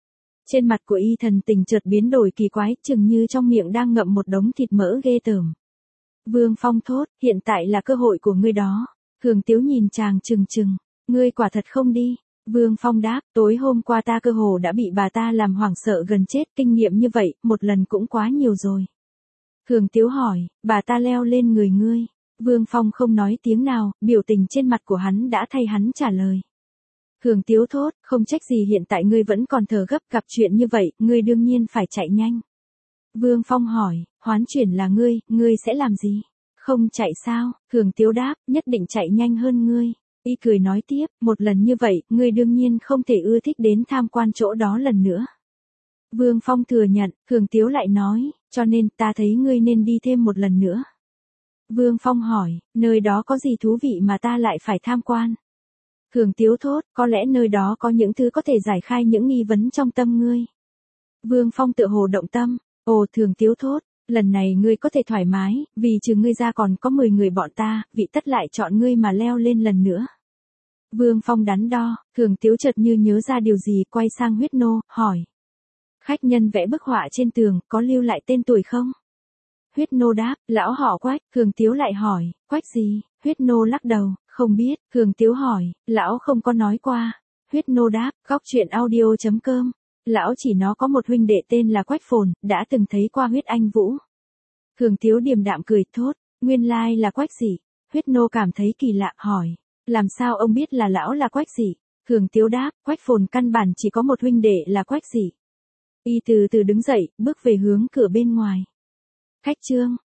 Trên mặt của Y Thần Tình chợt biến đổi kỳ quái, chừng như trong miệng đang ngậm một đống thịt mỡ ghê tởm. Vương Phong thốt, hiện tại là cơ hội của ngươi đó. Thường Tiếu nhìn chàng chừng chừng, ngươi quả thật không đi. Vương Phong đáp, tối hôm qua ta cơ hồ đã bị bà ta làm hoảng sợ gần chết, kinh nghiệm như vậy, một lần cũng quá nhiều rồi. Thường Tiếu hỏi, bà ta leo lên người ngươi. Vương Phong không nói tiếng nào, biểu tình trên mặt của hắn đã thay hắn trả lời. Thường Tiếu thốt, không trách gì hiện tại ngươi vẫn còn thở gấp, gặp chuyện như vậy, ngươi đương nhiên phải chạy nhanh. Vương Phong hỏi, hoán chuyển là ngươi sẽ làm gì? Không chạy sao? Thường Tiếu đáp, nhất định chạy nhanh hơn ngươi. Y cười nói tiếp, một lần như vậy, ngươi đương nhiên không thể ưa thích đến tham quan chỗ đó lần nữa. Vương Phong thừa nhận, Thường Tiếu lại nói, cho nên ta thấy ngươi nên đi thêm một lần nữa. Vương Phong hỏi, nơi đó có gì thú vị mà ta lại phải tham quan? Thường Tiếu thốt, có lẽ nơi đó có những thứ có thể giải khai những nghi vấn trong tâm ngươi. Vương Phong tựa hồ động tâm, ồ Thường Tiếu thốt, lần này ngươi có thể thoải mái, vì trừ ngươi ra còn có 10 người bọn ta, vị tất lại chọn ngươi mà leo lên lần nữa. Vương Phong đắn đo, Thường Tiếu chợt như nhớ ra điều gì, quay sang Huyết Nô, hỏi. Khách nhân vẽ bức họa trên tường, có lưu lại tên tuổi không? Huyết Nô đáp, lão họ Quách. Thường Tiếu lại hỏi, Quách gì? Huyết Nô lắc đầu, không biết. Thường Tiếu hỏi, lão không có nói qua. Huyết Nô đáp, góc chuyện audio.com. Lão chỉ nó có một huynh đệ tên là Quách Phồn, đã từng thấy qua Huyết Anh Vũ. Thường Tiếu điềm đạm cười thốt, nguyên lai là Quách gì? Huyết Nô cảm thấy kỳ lạ, hỏi, làm sao ông biết là lão là Quách gì? Thường Tiếu đáp, Quách Phồn căn bản chỉ có một huynh đệ là Quách gì. Y từ từ đứng dậy, bước về hướng cửa bên ngoài. Khách trương.